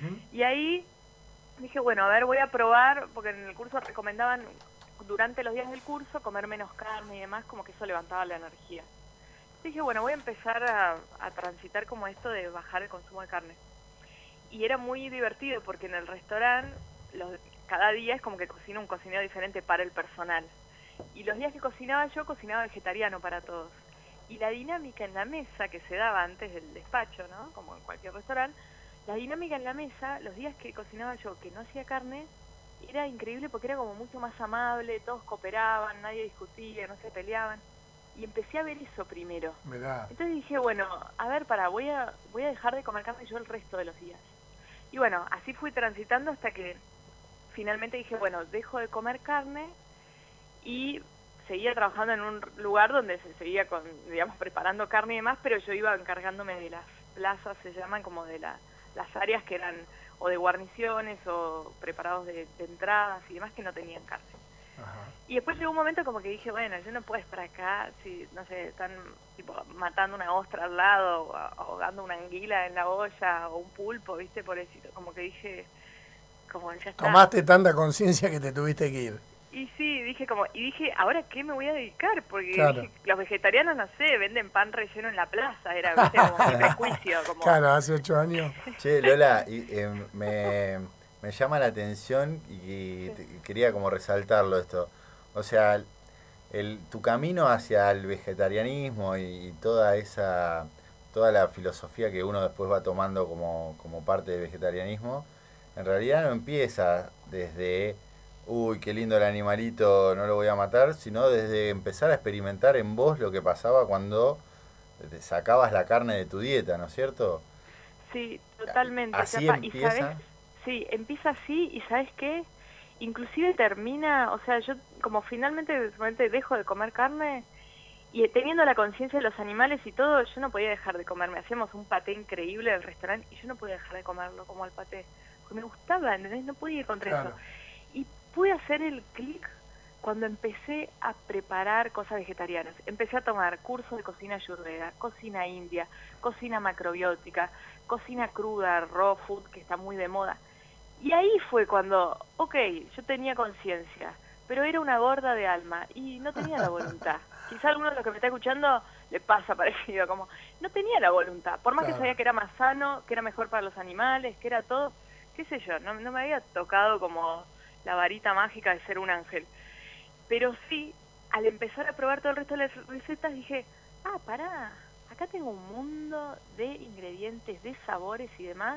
[SPEAKER 8] Y ahí dije, bueno, a ver, voy a probar, porque en el curso recomendaban durante los días del curso comer menos carne y demás, como que eso levantaba la energía. Dije, bueno, voy a empezar a, a transitar como esto de bajar el consumo de carne. Y era muy divertido porque en el restaurante los, cada día es como que cocina un cocinero diferente para el personal. Y los días que cocinaba yo, cocinaba vegetariano para todos. Y la dinámica en la mesa que se daba antes del despacho, ¿no? Como en cualquier restaurante, la dinámica en la mesa, los días que cocinaba yo, que no hacía carne, era increíble porque era como mucho más amable, todos cooperaban, nadie discutía, no se peleaban. Y empecé a ver eso primero.
[SPEAKER 2] Mirá.
[SPEAKER 8] Entonces dije, bueno, a ver, para, voy a, voy a dejar de comer carne yo el resto de los días. Y bueno, así fui transitando hasta que finalmente dije, bueno, dejo de comer carne y seguía trabajando en un lugar donde se seguía, con, digamos, preparando carne y demás, pero yo iba encargándome de las plazas, se llaman como de la, las áreas que eran o de guarniciones o preparados de, de entradas y demás que no tenían carne.
[SPEAKER 2] Ajá.
[SPEAKER 8] Y después llegó un momento como que dije, bueno, yo no puedo estar acá si, no sé, están tipo matando una ostra al lado, o ahogando una anguila en la olla, o un pulpo, ¿viste? Pobrecito, como que dije, como ya está.
[SPEAKER 2] Tomaste tanta conciencia que te tuviste que ir.
[SPEAKER 8] Y sí, dije como, y dije, ¿ahora qué me voy a dedicar? Porque
[SPEAKER 2] Claro.
[SPEAKER 8] dije, los vegetarianos, no sé, venden pan relleno en la plaza, era, ¿viste? Como mi prejuicio, como...
[SPEAKER 2] Claro, hace ocho años.
[SPEAKER 1] Che, Lola, y, eh, me, me llama la atención y, te- y quería como resaltarlo esto. O sea, el, tu camino hacia el vegetarianismo y, y toda esa, toda la filosofía que uno después va tomando como, como parte del vegetarianismo, en realidad no empieza desde, uy, qué lindo el animalito, no lo voy a matar, sino desde empezar a experimentar en vos lo que pasaba cuando te sacabas la carne de tu dieta, ¿no es cierto?
[SPEAKER 8] Sí, totalmente.
[SPEAKER 1] Así
[SPEAKER 8] Chapa. Y
[SPEAKER 1] empieza.
[SPEAKER 8] sabes, sí, empieza así y ¿sabes qué? Inclusive termina, o sea, yo como finalmente, finalmente dejo de comer carne y teniendo la conciencia de los animales y todo, yo no podía dejar de comerme. Hacíamos un paté increíble en el restaurante y yo no podía dejar de comerlo como el paté. Porque me gustaba, ¿entendés? No podía ir contra
[SPEAKER 2] Claro.
[SPEAKER 8] eso. Y pude hacer el clic cuando empecé a preparar cosas vegetarianas. Empecé a tomar cursos de cocina ayurveda, cocina india, cocina macrobiótica, cocina cruda, raw food, que está muy de moda. Y ahí fue cuando, ok, yo tenía conciencia, pero era una gorda de alma y no tenía la voluntad. Quizá alguno de los que me está escuchando le pasa parecido, como no tenía la voluntad. Por más
[SPEAKER 2] Claro.
[SPEAKER 8] que sabía que era más sano, que era mejor para los animales, que era todo, qué sé yo, no, no me había tocado como la varita mágica de ser un ángel. Pero sí, al empezar a probar todo el resto de las recetas dije, ah, pará, acá tengo un mundo de ingredientes, de sabores y demás.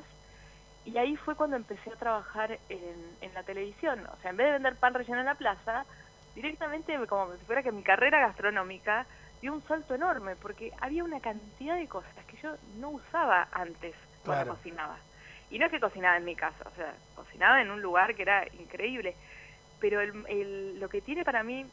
[SPEAKER 8] Y ahí fue cuando empecé a trabajar en, en la televisión. O sea, en vez de vender pan relleno en la plaza, directamente, como si fuera que mi carrera gastronómica dio un salto enorme, porque había una cantidad de cosas que yo no usaba antes cuando
[SPEAKER 2] Claro.
[SPEAKER 8] cocinaba. Y no es que cocinaba en mi casa, o sea, cocinaba en un lugar que era increíble. Pero el, el, lo que tiene para mí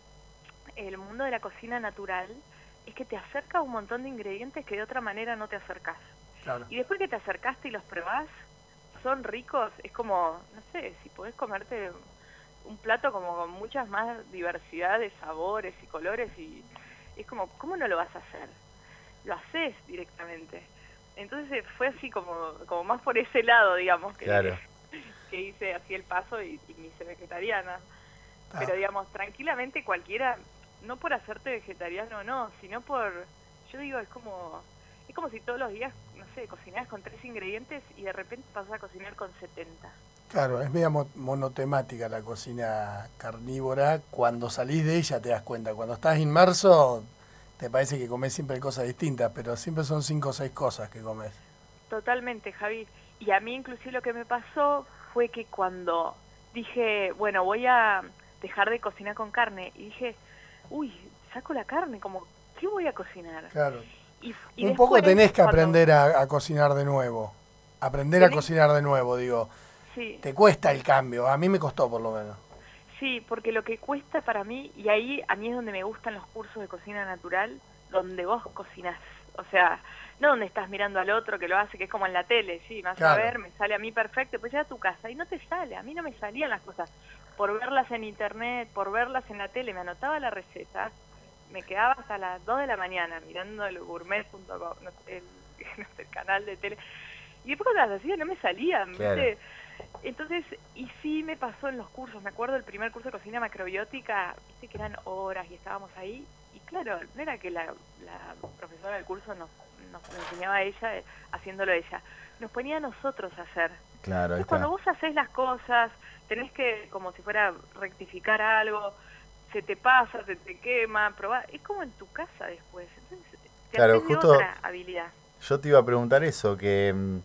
[SPEAKER 8] el mundo de la cocina natural es que te acerca a un montón de ingredientes que de otra manera no te acercás.
[SPEAKER 2] Claro.
[SPEAKER 8] Y después que te acercaste y los probás, son ricos, es como, no sé, si podés comerte un plato como con muchas más diversidad de sabores y colores y es como, ¿cómo no lo vas a hacer? Lo haces directamente. Entonces fue así como, como más por ese lado, digamos, que,
[SPEAKER 1] Claro.
[SPEAKER 8] que hice así el paso y, y me hice vegetariana.
[SPEAKER 2] Ah.
[SPEAKER 8] Pero digamos, tranquilamente cualquiera, no por hacerte vegetariano o no, sino por, yo digo, es como, es como si todos los días, no sé, cocinas con tres ingredientes y de repente pasas a cocinar con setenta.
[SPEAKER 2] Claro, es media mo- monotemática la cocina carnívora. Cuando salís de ella te das cuenta. Cuando estás inmerso te parece que comes siempre cosas distintas, pero siempre son cinco o seis cosas que comes.
[SPEAKER 8] Totalmente, Javi. Y a mí inclusive lo que me pasó fue que cuando dije, bueno, voy a dejar de cocinar con carne, y dije, uy, saco la carne, como, ¿qué voy a cocinar?
[SPEAKER 2] Claro.
[SPEAKER 8] Y, y
[SPEAKER 2] Un poco
[SPEAKER 8] después,
[SPEAKER 2] tenés que
[SPEAKER 8] cuando-
[SPEAKER 2] aprender a, a cocinar de nuevo. Aprender a
[SPEAKER 8] Tenés-
[SPEAKER 2] cocinar de nuevo, digo.
[SPEAKER 8] Sí.
[SPEAKER 2] Te cuesta el cambio. A mí me costó por lo menos.
[SPEAKER 8] Sí, porque lo que cuesta para mí, y ahí a mí es donde me gustan los cursos de cocina natural, donde vos cocinás. O sea, no donde estás mirando al otro que lo hace, que es como en la tele, sí, vas
[SPEAKER 2] Claro.
[SPEAKER 8] a ver, me sale a mí perfecto, pues ya a tu casa y no te sale, a mí no me salían las cosas. Por verlas en internet, por verlas en la tele, me anotaba la receta, me quedaba hasta las dos de la mañana mirando el gourmet punto com, no sé, el, no sé, el canal de tele. Y después cuando las hacía no me salían,
[SPEAKER 1] Claro.
[SPEAKER 8] ¿viste? Entonces, y sí me pasó en los cursos, me acuerdo el primer curso de cocina macrobiótica, viste que eran horas y estábamos ahí, y claro, no era que la, la profesora del curso nos, nos enseñaba a ella, eh, haciéndolo ella, nos ponía a nosotros a hacer.
[SPEAKER 1] Claro, ahí
[SPEAKER 8] Entonces, cuando
[SPEAKER 1] está.
[SPEAKER 8] vos haces las cosas, tenés que, como si fuera rectificar algo, se te pasa, se te quema, probar, es como en tu casa después, entonces te
[SPEAKER 1] Claro,
[SPEAKER 8] haces de
[SPEAKER 1] justo-
[SPEAKER 8] otra habilidad.
[SPEAKER 1] Yo te iba a preguntar eso, que, mm,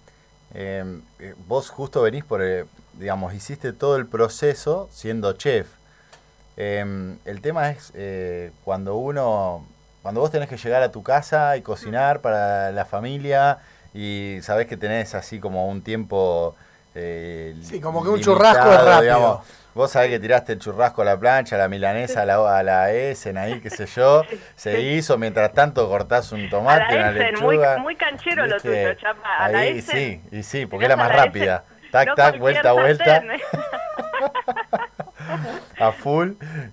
[SPEAKER 1] Eh, eh, vos justo venís por, eh, digamos, hiciste todo el proceso siendo chef. Eh, el tema es eh, cuando uno, cuando vos tenés que llegar a tu casa y cocinar para la familia y sabés que tenés así como un tiempo eh,
[SPEAKER 2] Sí, como que un
[SPEAKER 1] limitado,
[SPEAKER 2] churrasco es rápido.
[SPEAKER 1] digamos. Vos sabés que tiraste el churrasco a la plancha, la milanesa a la, a la Essen, ahí, qué sé yo, se hizo, mientras tanto cortás un tomate,
[SPEAKER 8] A la
[SPEAKER 1] una
[SPEAKER 8] Essen, muy,
[SPEAKER 1] lechuga.
[SPEAKER 8] muy canchero lo
[SPEAKER 1] ¿viste?
[SPEAKER 8] tuyo, chapa. A la
[SPEAKER 1] Ahí,
[SPEAKER 8] Essen,
[SPEAKER 1] sí, y sí, porque es
[SPEAKER 8] tirás
[SPEAKER 1] la más
[SPEAKER 8] a la
[SPEAKER 1] rápida.
[SPEAKER 8] Essen,
[SPEAKER 1] Tac,
[SPEAKER 8] no
[SPEAKER 1] tac,
[SPEAKER 8] cualquier
[SPEAKER 1] vuelta, vuelta,
[SPEAKER 8] sartén.
[SPEAKER 1] a full,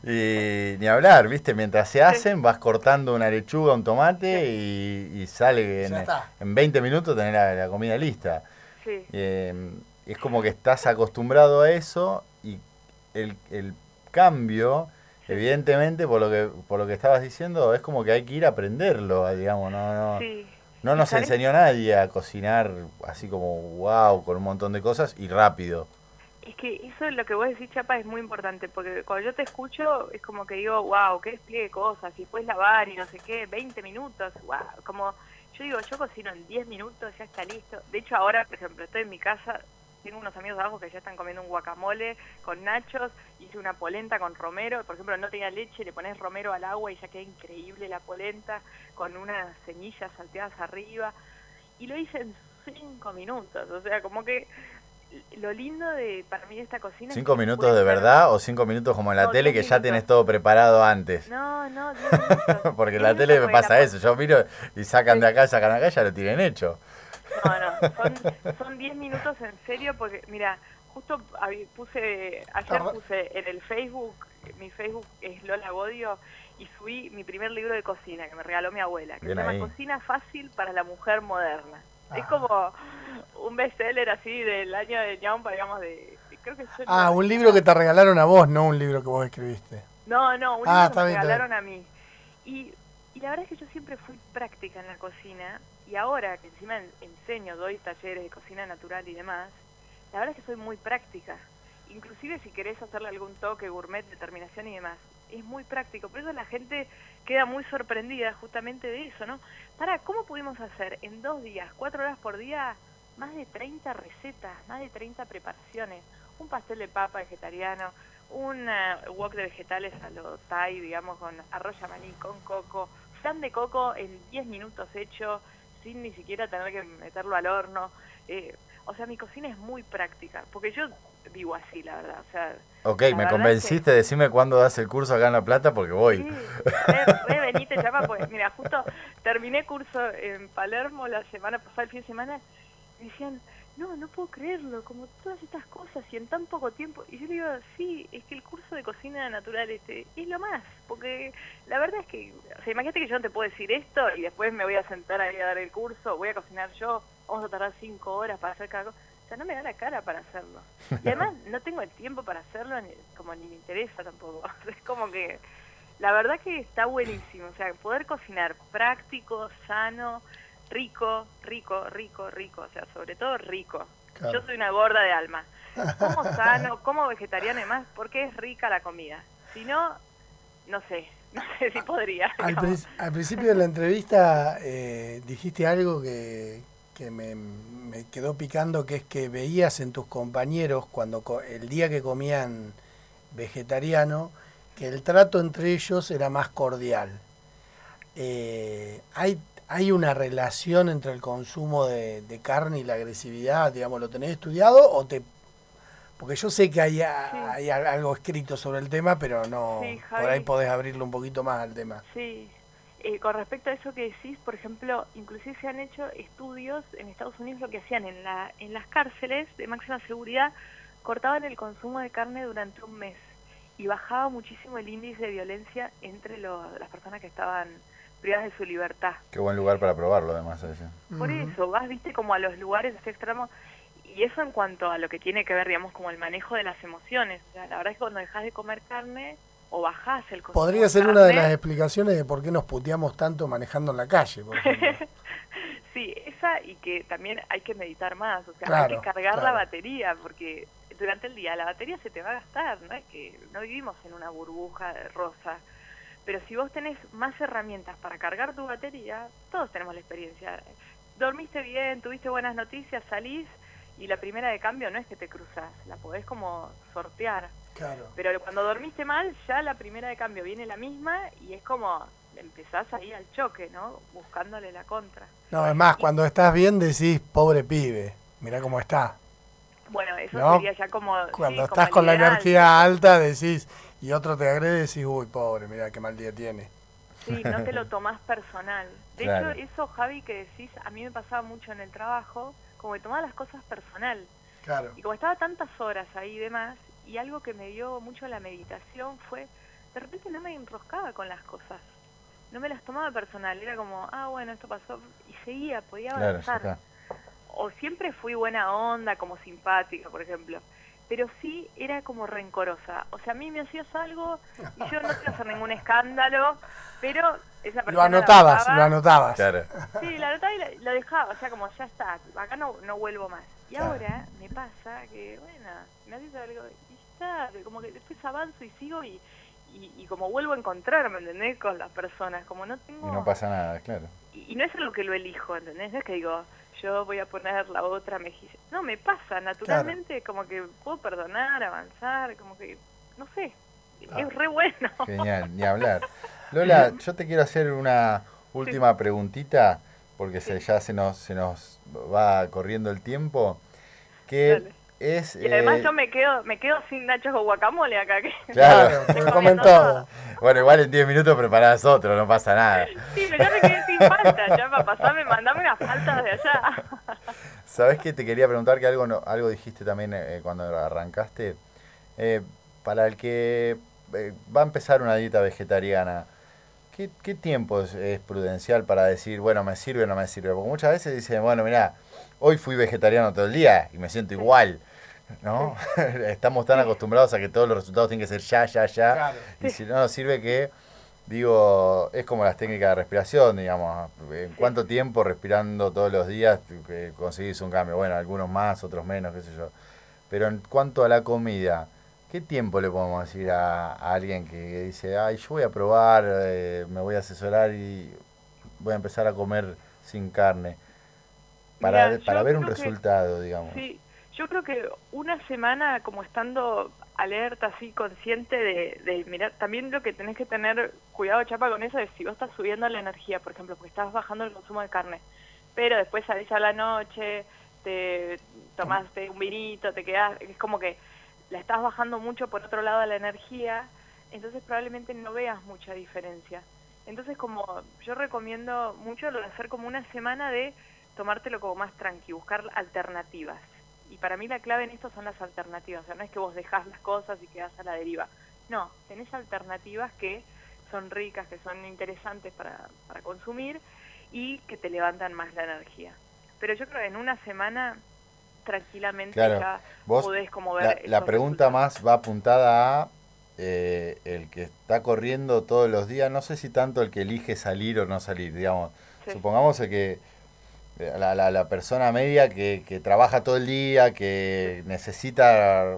[SPEAKER 1] y ni hablar, ¿viste? Mientras se hacen, vas cortando una lechuga, un tomate, y, y sale
[SPEAKER 2] Ya
[SPEAKER 1] en,
[SPEAKER 2] está.
[SPEAKER 1] en veinte minutos tener la, la comida lista.
[SPEAKER 8] Sí.
[SPEAKER 1] Eh, es como que estás acostumbrado a eso, y el, el cambio, evidentemente, por lo que por lo que estabas diciendo, es como que hay que ir a aprenderlo, digamos, no no,
[SPEAKER 8] Sí.
[SPEAKER 1] no nos
[SPEAKER 8] ¿Sabés?
[SPEAKER 1] enseñó nadie a cocinar así como wow, con un montón de cosas y rápido.
[SPEAKER 8] Es que eso es lo que vos decís, Chapa, es muy importante, porque cuando yo te escucho es como que digo, wow, qué despliegue de cosas, y después lavar y no sé qué, veinte minutos, wow, como yo digo, yo cocino en diez minutos, ya está listo. De hecho, ahora, por ejemplo, estoy en mi casa, tengo unos amigos abajo que ya están comiendo un guacamole con nachos, hice una polenta con romero, por ejemplo, no tenía leche, le pones romero al agua y ya queda increíble la polenta, con unas semillas salteadas arriba, y lo hice en cinco minutos, o sea, como que lo lindo de para mí de esta cocina es
[SPEAKER 1] ¿Cinco
[SPEAKER 8] que
[SPEAKER 1] minutos
[SPEAKER 8] puede
[SPEAKER 1] de
[SPEAKER 8] ser-
[SPEAKER 1] verdad o cinco minutos como en la
[SPEAKER 8] No,
[SPEAKER 1] tele que
[SPEAKER 8] diez
[SPEAKER 1] ya
[SPEAKER 8] minutos.
[SPEAKER 1] tienes todo preparado antes?
[SPEAKER 8] No, no, diez minutos.
[SPEAKER 1] Porque en
[SPEAKER 8] diez
[SPEAKER 1] la tele me
[SPEAKER 8] minutos
[SPEAKER 1] pasa
[SPEAKER 8] porque
[SPEAKER 1] eso, yo miro y sacan de acá, sacan de acá, ya lo tienen hecho.
[SPEAKER 8] la- No, no, son, son diez minutos en serio porque, mira, justo hab- puse, ayer
[SPEAKER 2] Tarda-
[SPEAKER 8] puse en el Facebook, mi Facebook es Lola Godio, y subí mi primer libro de cocina que me regaló mi abuela, que
[SPEAKER 1] Bien
[SPEAKER 8] se llama
[SPEAKER 1] ahí.
[SPEAKER 8] Cocina Fácil para la Mujer Moderna. Es
[SPEAKER 2] Ah.
[SPEAKER 8] como un bestseller así del año de Ñaupa, digamos, de... Creo que yo
[SPEAKER 2] Ah,
[SPEAKER 8] lo-
[SPEAKER 2] un libro que te regalaron a vos, no un libro que vos escribiste.
[SPEAKER 8] No, no, un
[SPEAKER 2] Ah,
[SPEAKER 8] libro
[SPEAKER 2] está
[SPEAKER 8] que me
[SPEAKER 2] bien, está
[SPEAKER 8] regalaron a mí. Y, y la verdad es que yo siempre fui práctica en la cocina, y ahora que encima en- enseño, doy talleres de cocina natural y demás, la verdad es que soy muy práctica. Inclusive si querés hacerle algún toque gourmet, determinación y demás, es muy práctico. Por eso la gente queda muy sorprendida justamente de eso, ¿no? Para, ¿cómo pudimos hacer en dos días, cuatro horas por día, más de treinta recetas, más de treinta preparaciones? Un pastel de papa vegetariano, un uh, wok de vegetales a lo Thai, digamos, con arroz yamaní, con coco, flan de coco en diez minutos hecho, sin ni siquiera tener que meterlo al horno. Eh, o sea, mi cocina es muy práctica, porque yo vivo así, la verdad. O sea,
[SPEAKER 1] Ok,
[SPEAKER 8] la
[SPEAKER 1] me
[SPEAKER 8] verdad
[SPEAKER 1] convenciste, decime cuándo das el curso acá en La Plata porque voy.
[SPEAKER 8] Sí, re, re venite, Chapa, pues mira, justo terminé curso en Palermo la semana pasada, el fin de semana, y decían, no, no puedo creerlo, como todas estas cosas y en tan poco tiempo. Y yo le digo, sí, es que el curso de cocina natural este es lo más, porque la verdad es que, o sea, imagínate que yo no te puedo decir esto y después me voy a sentar ahí a dar el curso, voy a cocinar yo, vamos a tardar cinco horas para hacer cada cosa. O sea, no me da la cara para hacerlo. Y además no tengo el tiempo para hacerlo, ni, como ni me interesa tampoco. Es como que, la verdad que está buenísimo. O sea, poder cocinar práctico, sano, rico, rico, rico, rico. O sea, sobre todo rico.
[SPEAKER 2] Claro.
[SPEAKER 8] Yo soy una gorda de alma. Como sano, como vegetariana y más, porque es rica la comida. Si no, no sé. No sé si podría.
[SPEAKER 2] Al,
[SPEAKER 8] digamos.
[SPEAKER 2] pri- al principio de la entrevista eh, dijiste algo que, que me, me quedó picando, que es que veías en tus compañeros, cuando co- el día que comían vegetariano, que el trato entre ellos era más cordial. Eh, ¿hay, ¿Hay una relación entre el consumo de, de carne y la agresividad? Digamos, ¿lo tenés estudiado o te...? Porque yo sé que hay, a- hay a- algo escrito sobre el tema, pero no,
[SPEAKER 8] Sí,
[SPEAKER 2] por
[SPEAKER 8] Javi.
[SPEAKER 2] ahí podés abrirlo un poquito más al tema.
[SPEAKER 8] Sí, eh, con respecto a eso que decís, por ejemplo, inclusive se han hecho estudios en Estados Unidos, lo que hacían en, la, en las cárceles de máxima seguridad, cortaban el consumo de carne durante un mes y bajaba muchísimo el índice de violencia entre lo- las personas que estaban privadas de su libertad.
[SPEAKER 1] Qué buen lugar para probarlo además ese.
[SPEAKER 8] Por
[SPEAKER 2] Ujú.
[SPEAKER 8] eso, vas, viste, como a los lugares así extremos, y eso en cuanto a lo que tiene que ver, digamos, como el manejo de las emociones. O sea, la verdad es que cuando dejas de comer carne, o bajás el consumo
[SPEAKER 2] Podría
[SPEAKER 8] de
[SPEAKER 2] ser una de
[SPEAKER 8] carne,
[SPEAKER 2] las explicaciones de por qué nos puteamos tanto manejando en la calle, por ejemplo.
[SPEAKER 8] Sí, esa, y que también hay que meditar más, o sea,
[SPEAKER 2] Claro,
[SPEAKER 8] hay que cargar la
[SPEAKER 2] claro.
[SPEAKER 8] batería, porque durante el día la batería se te va a gastar, no es que no vivimos en una burbuja de rosa, pero si vos tenés más herramientas para cargar tu batería, todos tenemos la experiencia. Dormiste bien, tuviste buenas noticias, salís y la primera de cambio no es que te cruzas, la podés como sortear.
[SPEAKER 2] Claro.
[SPEAKER 8] Pero cuando dormiste mal, ya la primera de cambio viene la misma y es como empezás ahí al choque, ¿no? Buscándole la contra.
[SPEAKER 2] No, es más, cuando estás bien decís, pobre pibe, mirá cómo está.
[SPEAKER 8] Bueno, eso
[SPEAKER 2] ¿No?
[SPEAKER 8] sería ya como...
[SPEAKER 2] Cuando
[SPEAKER 8] sí,
[SPEAKER 2] estás
[SPEAKER 8] como
[SPEAKER 2] con la
[SPEAKER 8] ideal.
[SPEAKER 2] energía alta decís, y otro te agrede, decís, uy, pobre, mirá qué mal día tiene.
[SPEAKER 8] Sí, no te lo tomás personal. De
[SPEAKER 1] Claro.
[SPEAKER 8] hecho, eso, Javi, que decís, a mí me pasaba mucho en el trabajo, como que tomaba las cosas personal.
[SPEAKER 2] Claro.
[SPEAKER 8] Y como estaba tantas horas ahí y demás, y algo que me dio mucho la meditación fue, de repente no me enroscaba con las cosas. No me las tomaba personal, era como, ah, bueno, esto pasó, y seguía, podía
[SPEAKER 1] Claro, ya
[SPEAKER 8] avanzar.
[SPEAKER 1] está.
[SPEAKER 8] O siempre fui buena onda, como simpática, por ejemplo, pero sí era como rencorosa. O sea, a mí me hacías algo y yo no te iba a hacer ningún escándalo, pero esa persona
[SPEAKER 2] Lo anotabas,
[SPEAKER 8] la
[SPEAKER 2] lo anotabas.
[SPEAKER 1] Claro.
[SPEAKER 8] Sí, la anotaba y la- lo dejaba, o sea, como ya está, acá no, no vuelvo más. Y
[SPEAKER 2] Claro.
[SPEAKER 8] ahora me pasa que, bueno, me haces algo y ya está, como que después avanzo y sigo y, y, y como vuelvo a encontrarme, ¿entendés? Con las personas, como no tengo...
[SPEAKER 1] Y no pasa nada, claro.
[SPEAKER 8] Y, y no es algo que lo elijo, ¿entendés? No es que digo, yo voy a poner la otra mejilla. No, me pasa naturalmente, como que puedo perdonar, avanzar, como que, no sé,
[SPEAKER 2] Ah.
[SPEAKER 8] es re bueno.
[SPEAKER 1] Genial, ni hablar. Lola, yo te quiero hacer una última preguntita, porque se, ya se nos, se nos va corriendo el tiempo, que
[SPEAKER 8] Dale.
[SPEAKER 1] es...
[SPEAKER 8] Y además
[SPEAKER 1] eh,
[SPEAKER 8] yo me quedo me quedo sin nachos o guacamole acá. Que
[SPEAKER 1] Claro.
[SPEAKER 2] Porque
[SPEAKER 8] Estoy
[SPEAKER 2] comen
[SPEAKER 8] comiendo
[SPEAKER 2] todo.
[SPEAKER 1] Bueno, igual en diez minutos preparás otro, no pasa nada.
[SPEAKER 8] Sí, pero ya me quedé sin falta, ya para pasarme, mandame unas faltas de allá.
[SPEAKER 1] ¿Sabés que te quería preguntar que algo no- algo dijiste también eh, cuando arrancaste? Eh, para el que eh, va a empezar una dieta vegetariana, ¿qué, qué tiempo es, es prudencial para decir, bueno, me sirve o no me sirve? Porque muchas veces dicen, bueno, mira, hoy fui vegetariano todo el día y me siento igual, ¿no? Estamos tan acostumbrados a que todos los resultados tienen que ser ya, ya, ya.
[SPEAKER 2] Claro.
[SPEAKER 1] Y si no nos sirve que, digo, es como las técnicas de respiración, digamos. ¿En cuánto tiempo respirando todos los días eh, conseguís un cambio? Bueno, algunos más, otros menos, qué sé yo. Pero en cuanto a la comida, ¿qué tiempo le podemos decir a, a alguien que dice, ay, yo voy a probar, eh, me voy a asesorar y voy a empezar a comer sin carne? Para,
[SPEAKER 8] Mirá,
[SPEAKER 1] para
[SPEAKER 8] yo
[SPEAKER 1] ver un
[SPEAKER 8] creo que-
[SPEAKER 1] resultado, digamos.
[SPEAKER 8] Sí, yo creo que una semana como estando alerta, así, consciente de, de mirar, también lo que tenés que tener cuidado, Chapa, con eso es si vos estás subiendo la energía, por ejemplo, porque estás bajando el consumo de carne, pero después salís a la noche, te tomaste un vinito, te quedás, es como que la estás bajando mucho por otro lado de la energía, entonces probablemente no veas mucha diferencia. Entonces, como yo recomiendo mucho lo de hacer como una semana de tomártelo como más tranqui, buscar alternativas. Y para mí la clave en esto son las alternativas. O sea, no es que vos dejás las cosas y quedás a la deriva. No, tenés alternativas que son ricas, que son interesantes para, para consumir y que te levantan más la energía. Pero yo creo que en una semana tranquilamente
[SPEAKER 1] Claro,
[SPEAKER 8] ya
[SPEAKER 1] vos,
[SPEAKER 8] podés como ver
[SPEAKER 1] la,
[SPEAKER 8] esos
[SPEAKER 1] la pregunta
[SPEAKER 8] resultados.
[SPEAKER 1] más va apuntada a eh, el que está corriendo todos los días, no sé si tanto el que elige salir o no salir, digamos.
[SPEAKER 8] Sí.
[SPEAKER 1] Supongamos el que eh, la, la, la persona media que, que trabaja todo el día, que necesita eh,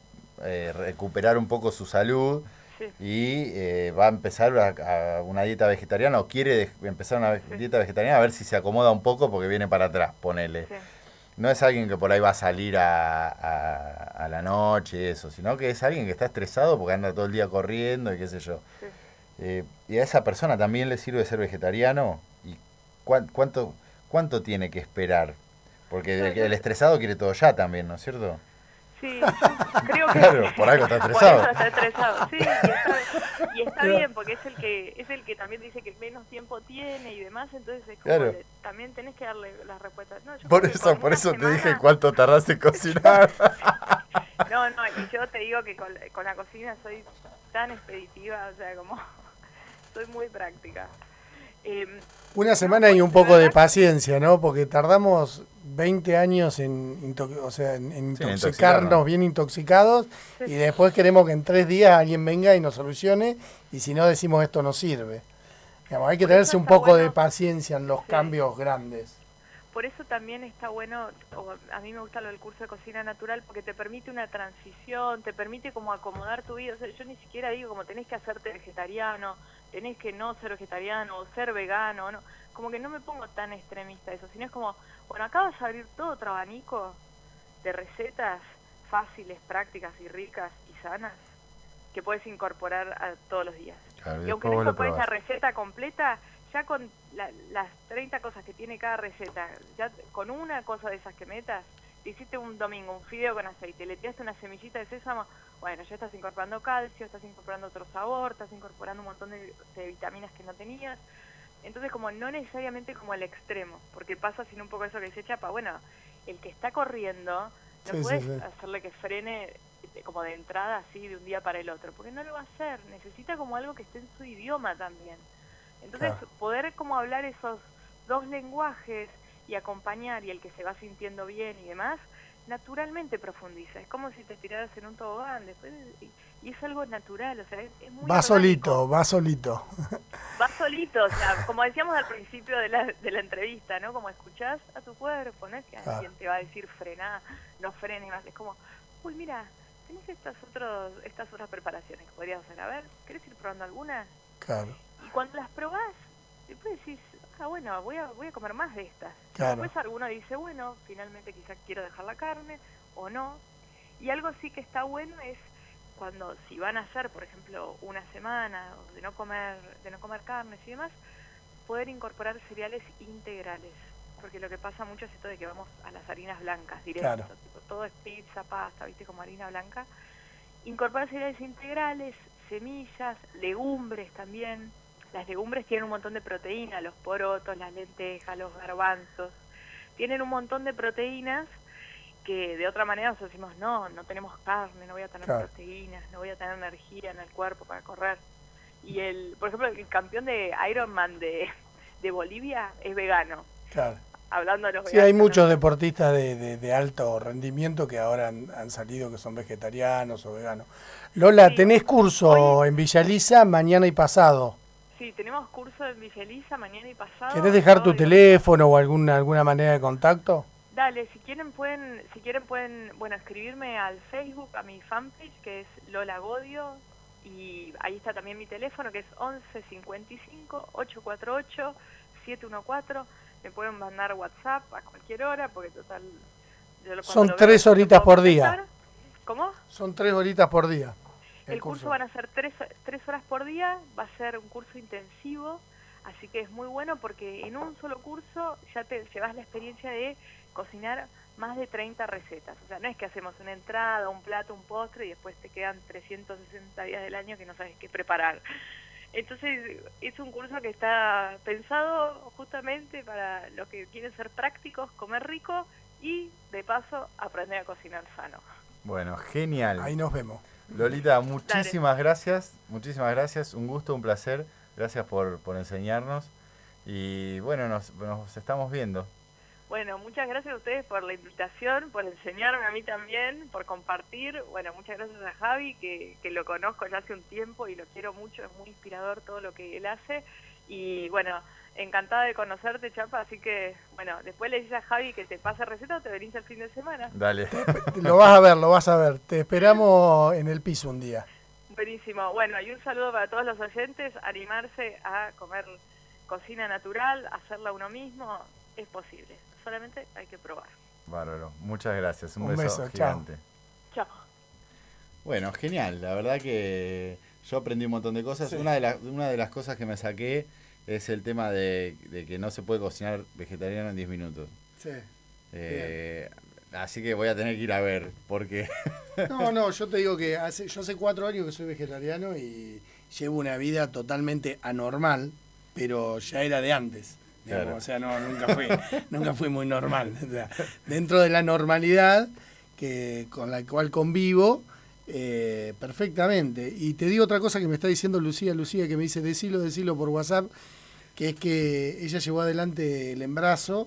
[SPEAKER 1] eh, recuperar un poco su salud
[SPEAKER 8] Sí.
[SPEAKER 1] y eh, va a empezar a, a una dieta vegetariana o quiere de- empezar una ve-
[SPEAKER 8] Sí.
[SPEAKER 1] dieta vegetariana a ver si se acomoda un poco porque viene para atrás, ponele.
[SPEAKER 8] Sí.
[SPEAKER 1] No es alguien que por ahí va a salir a, a, a la noche y eso, sino que es alguien que está estresado porque anda todo el día corriendo y qué sé yo.
[SPEAKER 8] Sí.
[SPEAKER 1] Eh, y a esa persona también le sirve ser vegetariano. ¿Y cuán- cuánto, cuánto tiene que esperar? Porque el, el estresado quiere todo ya también, ¿no es cierto?
[SPEAKER 8] Sí, yo creo que
[SPEAKER 1] Claro, por algo está estresado.
[SPEAKER 8] Por eso está estresado, sí, y está, y está bien porque es el que es el que también dice que menos tiempo tiene y demás, entonces es como
[SPEAKER 1] Claro.
[SPEAKER 8] le- también tenés que darle las respuestas. No, yo
[SPEAKER 1] Por
[SPEAKER 8] creo que
[SPEAKER 1] eso,
[SPEAKER 8] con
[SPEAKER 1] por
[SPEAKER 8] una
[SPEAKER 1] eso te
[SPEAKER 8] semana-
[SPEAKER 1] dije cuánto tardás en cocinar.
[SPEAKER 8] No, no, y yo te digo que con, con la cocina soy tan expeditiva, o sea, como soy muy práctica. Eh,
[SPEAKER 2] Una semana y un poco de paciencia, ¿no? Porque tardamos veinte años en, into- o sea, en, en
[SPEAKER 1] Sí,
[SPEAKER 2] intoxicarnos,
[SPEAKER 1] intoxicarnos.
[SPEAKER 2] bien intoxicados,
[SPEAKER 8] Sí.
[SPEAKER 2] y después queremos que en tres días alguien venga y nos solucione, y si no decimos esto no sirve. Digamos, hay que
[SPEAKER 8] Por eso
[SPEAKER 2] tenerse un
[SPEAKER 8] está
[SPEAKER 2] poco de
[SPEAKER 8] bueno.
[SPEAKER 2] paciencia en los
[SPEAKER 8] Sí.
[SPEAKER 2] cambios grandes.
[SPEAKER 8] Por eso también está bueno, o a mí me gusta lo del curso de cocina natural, porque te permite una transición, te permite como acomodar tu vida. O sea, yo ni siquiera digo como tenés que hacerte vegetariano, tenés que no ser vegetariano o ser vegano, no. Como que no me pongo tan extremista eso, sino es como, bueno, acá vas a abrir todo otro abanico de recetas fáciles, prácticas y ricas y sanas que puedes incorporar a todos los días.
[SPEAKER 1] Claro,
[SPEAKER 8] y aunque
[SPEAKER 1] después
[SPEAKER 8] no
[SPEAKER 1] vos lo
[SPEAKER 8] incorpores la
[SPEAKER 1] probás.
[SPEAKER 8] receta completa, ya con la- las treinta cosas que tiene cada receta, ya t- con una cosa de esas que metas, te hiciste un domingo un fideo con aceite, le tiraste una semillita de sésamo, bueno, ya estás incorporando calcio, estás incorporando otro sabor, estás incorporando un montón de, de vitaminas que no tenías. Entonces, como no necesariamente como el extremo, porque pasa sin un poco eso que dice Chapa, bueno, el que está corriendo, no
[SPEAKER 2] Sí, sí,
[SPEAKER 8] puedes
[SPEAKER 2] sí.
[SPEAKER 8] hacerle que frene de- como de entrada así de un día para el otro, porque no lo va a hacer, necesita como algo que esté en su idioma también. Entonces,
[SPEAKER 2] Claro.
[SPEAKER 8] poder como hablar esos dos lenguajes y acompañar, y el que se va sintiendo bien y demás, naturalmente profundiza. Es como si te tiraras en un tobogán, después, y, y es algo natural, o sea, es, es muy
[SPEAKER 2] Va
[SPEAKER 8] orgánico.
[SPEAKER 2] solito, va solito.
[SPEAKER 8] Va solito, o sea, como decíamos al principio de la, de la entrevista, ¿no? Como escuchás a tu cuerpo, no es que
[SPEAKER 2] Claro.
[SPEAKER 8] alguien te va a decir frená, no frenes más, es como, uy, mira, tenés estas, otros, estas otras preparaciones que podrías hacer, a ver, ¿querés ir probando algunas?
[SPEAKER 2] Claro,
[SPEAKER 8] Y cuando las probás, después decís, ah, bueno, voy a, voy a comer más de estas.
[SPEAKER 2] Claro.
[SPEAKER 8] Después alguno dice, bueno, finalmente quizás quiero dejar la carne, o no. Y algo sí que está bueno es cuando, si van a hacer, por ejemplo, una semana o de no comer, de no comer carnes y demás, poder incorporar cereales integrales. Porque lo que pasa mucho es esto de que vamos a las harinas blancas directo,
[SPEAKER 2] Claro.
[SPEAKER 8] tipo, todo es pizza, pasta, viste, como harina blanca. Incorporar cereales integrales, semillas, legumbres también. Las legumbres tienen un montón de proteína, los porotos, las lentejas, los garbanzos. Tienen un montón de proteínas que de otra manera nosotros decimos, no, no tenemos carne, no voy a tener
[SPEAKER 2] Claro.
[SPEAKER 8] proteínas, no voy a tener energía en el cuerpo para correr. Y el, por ejemplo, el campeón de Ironman de, de Bolivia es vegano.
[SPEAKER 2] claro.
[SPEAKER 8] Hablando de los
[SPEAKER 2] Sí, hay
[SPEAKER 8] veganos,
[SPEAKER 2] muchos
[SPEAKER 8] ¿no?
[SPEAKER 2] deportistas de, de- de alto rendimiento que ahora han, han salido que son vegetarianos o veganos. Lola,
[SPEAKER 8] Sí.
[SPEAKER 2] tenés curso
[SPEAKER 8] Hoy-
[SPEAKER 2] en Villa Elisa mañana y pasado.
[SPEAKER 8] Sí, tenemos curso en Villa Elisa mañana y pasado.
[SPEAKER 2] ¿Querés dejar tu
[SPEAKER 8] sábado y domingo.
[SPEAKER 2] teléfono o alguna alguna manera de contacto?
[SPEAKER 8] Dale, si quieren pueden, si quieren pueden, bueno, escribirme al Facebook, a mi fanpage, que es Lola Godio, y ahí está también mi teléfono, que es once cincuenta y cinco, ochocientos cuarenta y ocho, setecientos catorce. Me pueden mandar WhatsApp a cualquier hora, porque total... yo lo- cuando
[SPEAKER 2] Son
[SPEAKER 8] lo veo,
[SPEAKER 2] tres
[SPEAKER 8] lo
[SPEAKER 2] horitas
[SPEAKER 8] puedo
[SPEAKER 2] por día.
[SPEAKER 8] contestar. ¿Cómo?
[SPEAKER 2] Son tres horitas por día.
[SPEAKER 8] El, curso. van a ser tres, tres horas por día, va a ser un curso intensivo, así que es muy bueno porque en un solo curso ya te llevas la experiencia de cocinar más de treinta recetas. O sea, no es que hacemos una entrada, un plato, un postre y después te quedan trescientos sesenta días del año que no sabes qué preparar. Entonces es un curso que está pensado justamente para los que quieren ser prácticos, comer rico y de paso aprender a cocinar sano.
[SPEAKER 1] Bueno, genial.
[SPEAKER 2] Ahí nos vemos.
[SPEAKER 1] Lolita, muchísimas gracias, muchísimas gracias, un gusto, un placer, gracias por, por enseñarnos y bueno, nos, nos estamos viendo.
[SPEAKER 8] Bueno, muchas gracias a ustedes por la invitación, por enseñarme a mí también, por compartir. Bueno, muchas gracias a Javi, que, que lo conozco ya hace un tiempo y lo quiero mucho, es muy inspirador todo lo que él hace. Y bueno, encantada de conocerte, Chapa, así que, bueno, después le dices a Javi que te pase receta o te venís el fin de semana.
[SPEAKER 1] Dale.
[SPEAKER 2] Lo vas a ver, lo vas a ver. Te esperamos en el piso un día.
[SPEAKER 8] Buenísimo. Bueno, y un saludo para todos los oyentes, animarse a comer cocina natural, hacerla uno mismo, es posible. Solamente hay que probar.
[SPEAKER 1] Bárbaro, muchas gracias, un,
[SPEAKER 2] Un
[SPEAKER 1] beso,
[SPEAKER 2] beso, chao.
[SPEAKER 1] gigante.
[SPEAKER 8] Chao.
[SPEAKER 1] Bueno, genial, la verdad que yo aprendí un montón de cosas.
[SPEAKER 2] Sí.
[SPEAKER 1] Una de las una de las cosas que me saqué es el tema de, de que no se puede cocinar vegetariano en diez minutos.
[SPEAKER 2] Sí.
[SPEAKER 1] Eh, así que voy a tener que ir a ver, porque
[SPEAKER 2] No, no, yo te digo que hace, yo hace cuatro años que soy vegetariano y llevo una vida totalmente anormal, pero ya era de antes. Digamos,
[SPEAKER 1] Claro.
[SPEAKER 2] O sea, no, nunca fui, nunca fui muy normal. O sea, dentro de la normalidad que con la cual convivo, eh, perfectamente. Y te digo otra cosa que me está diciendo Lucía, Lucía, que me dice, decilo, decilo por WhatsApp, que es que ella llevó adelante el embarazo.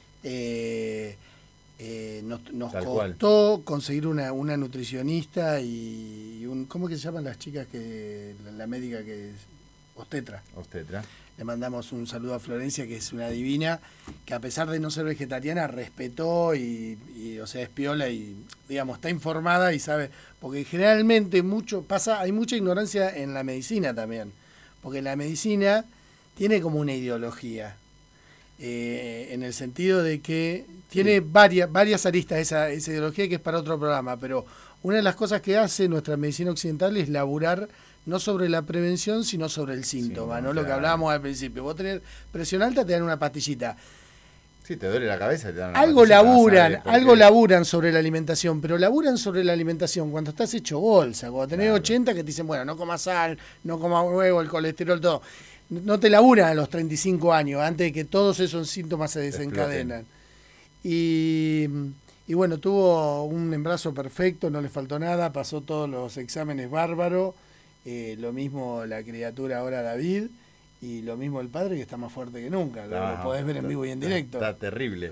[SPEAKER 2] Eh, eh, nos nos
[SPEAKER 1] Tal cual.
[SPEAKER 2] costó conseguir una, una nutricionista y, y un, ¿cómo que se llaman las chicas que, la, la médica que es obstetra?
[SPEAKER 1] obstetra.
[SPEAKER 2] Le mandamos un saludo a Florencia, que es una divina, que a pesar de no ser vegetariana, respetó y, y, o sea, es piola y, digamos, está informada y sabe, porque generalmente mucho pasa, hay mucha ignorancia en la medicina también, porque la medicina tiene como una ideología. eh, en el sentido de que tiene sí. varias, varias aristas esa, esa ideología, que es para otro programa, pero una de las cosas que hace nuestra medicina occidental es laburar no sobre la prevención, sino sobre el síntoma, sí, ¿no? Claro. Lo que hablábamos al principio. Vos tenés presión alta, te dan una pastillita.
[SPEAKER 1] Sí, te duele la cabeza, te dan una
[SPEAKER 2] algo laburan, algo laburan sobre la alimentación, pero laburan sobre la alimentación cuando estás hecho bolsa, cuando tenés claro. ochenta, que te dicen, bueno, no comas sal, no comas huevo, el colesterol, todo. No te laburan a los treinta y cinco años, antes de que todos esos síntomas se desencadenan. Y, y bueno, tuvo un embarazo perfecto, no le faltó nada, pasó todos los exámenes bárbaros, eh, lo mismo la criatura ahora David, y lo mismo el padre, que está más fuerte que nunca, lo, no, lo podés ver en vivo y en directo.
[SPEAKER 1] Está, está terrible.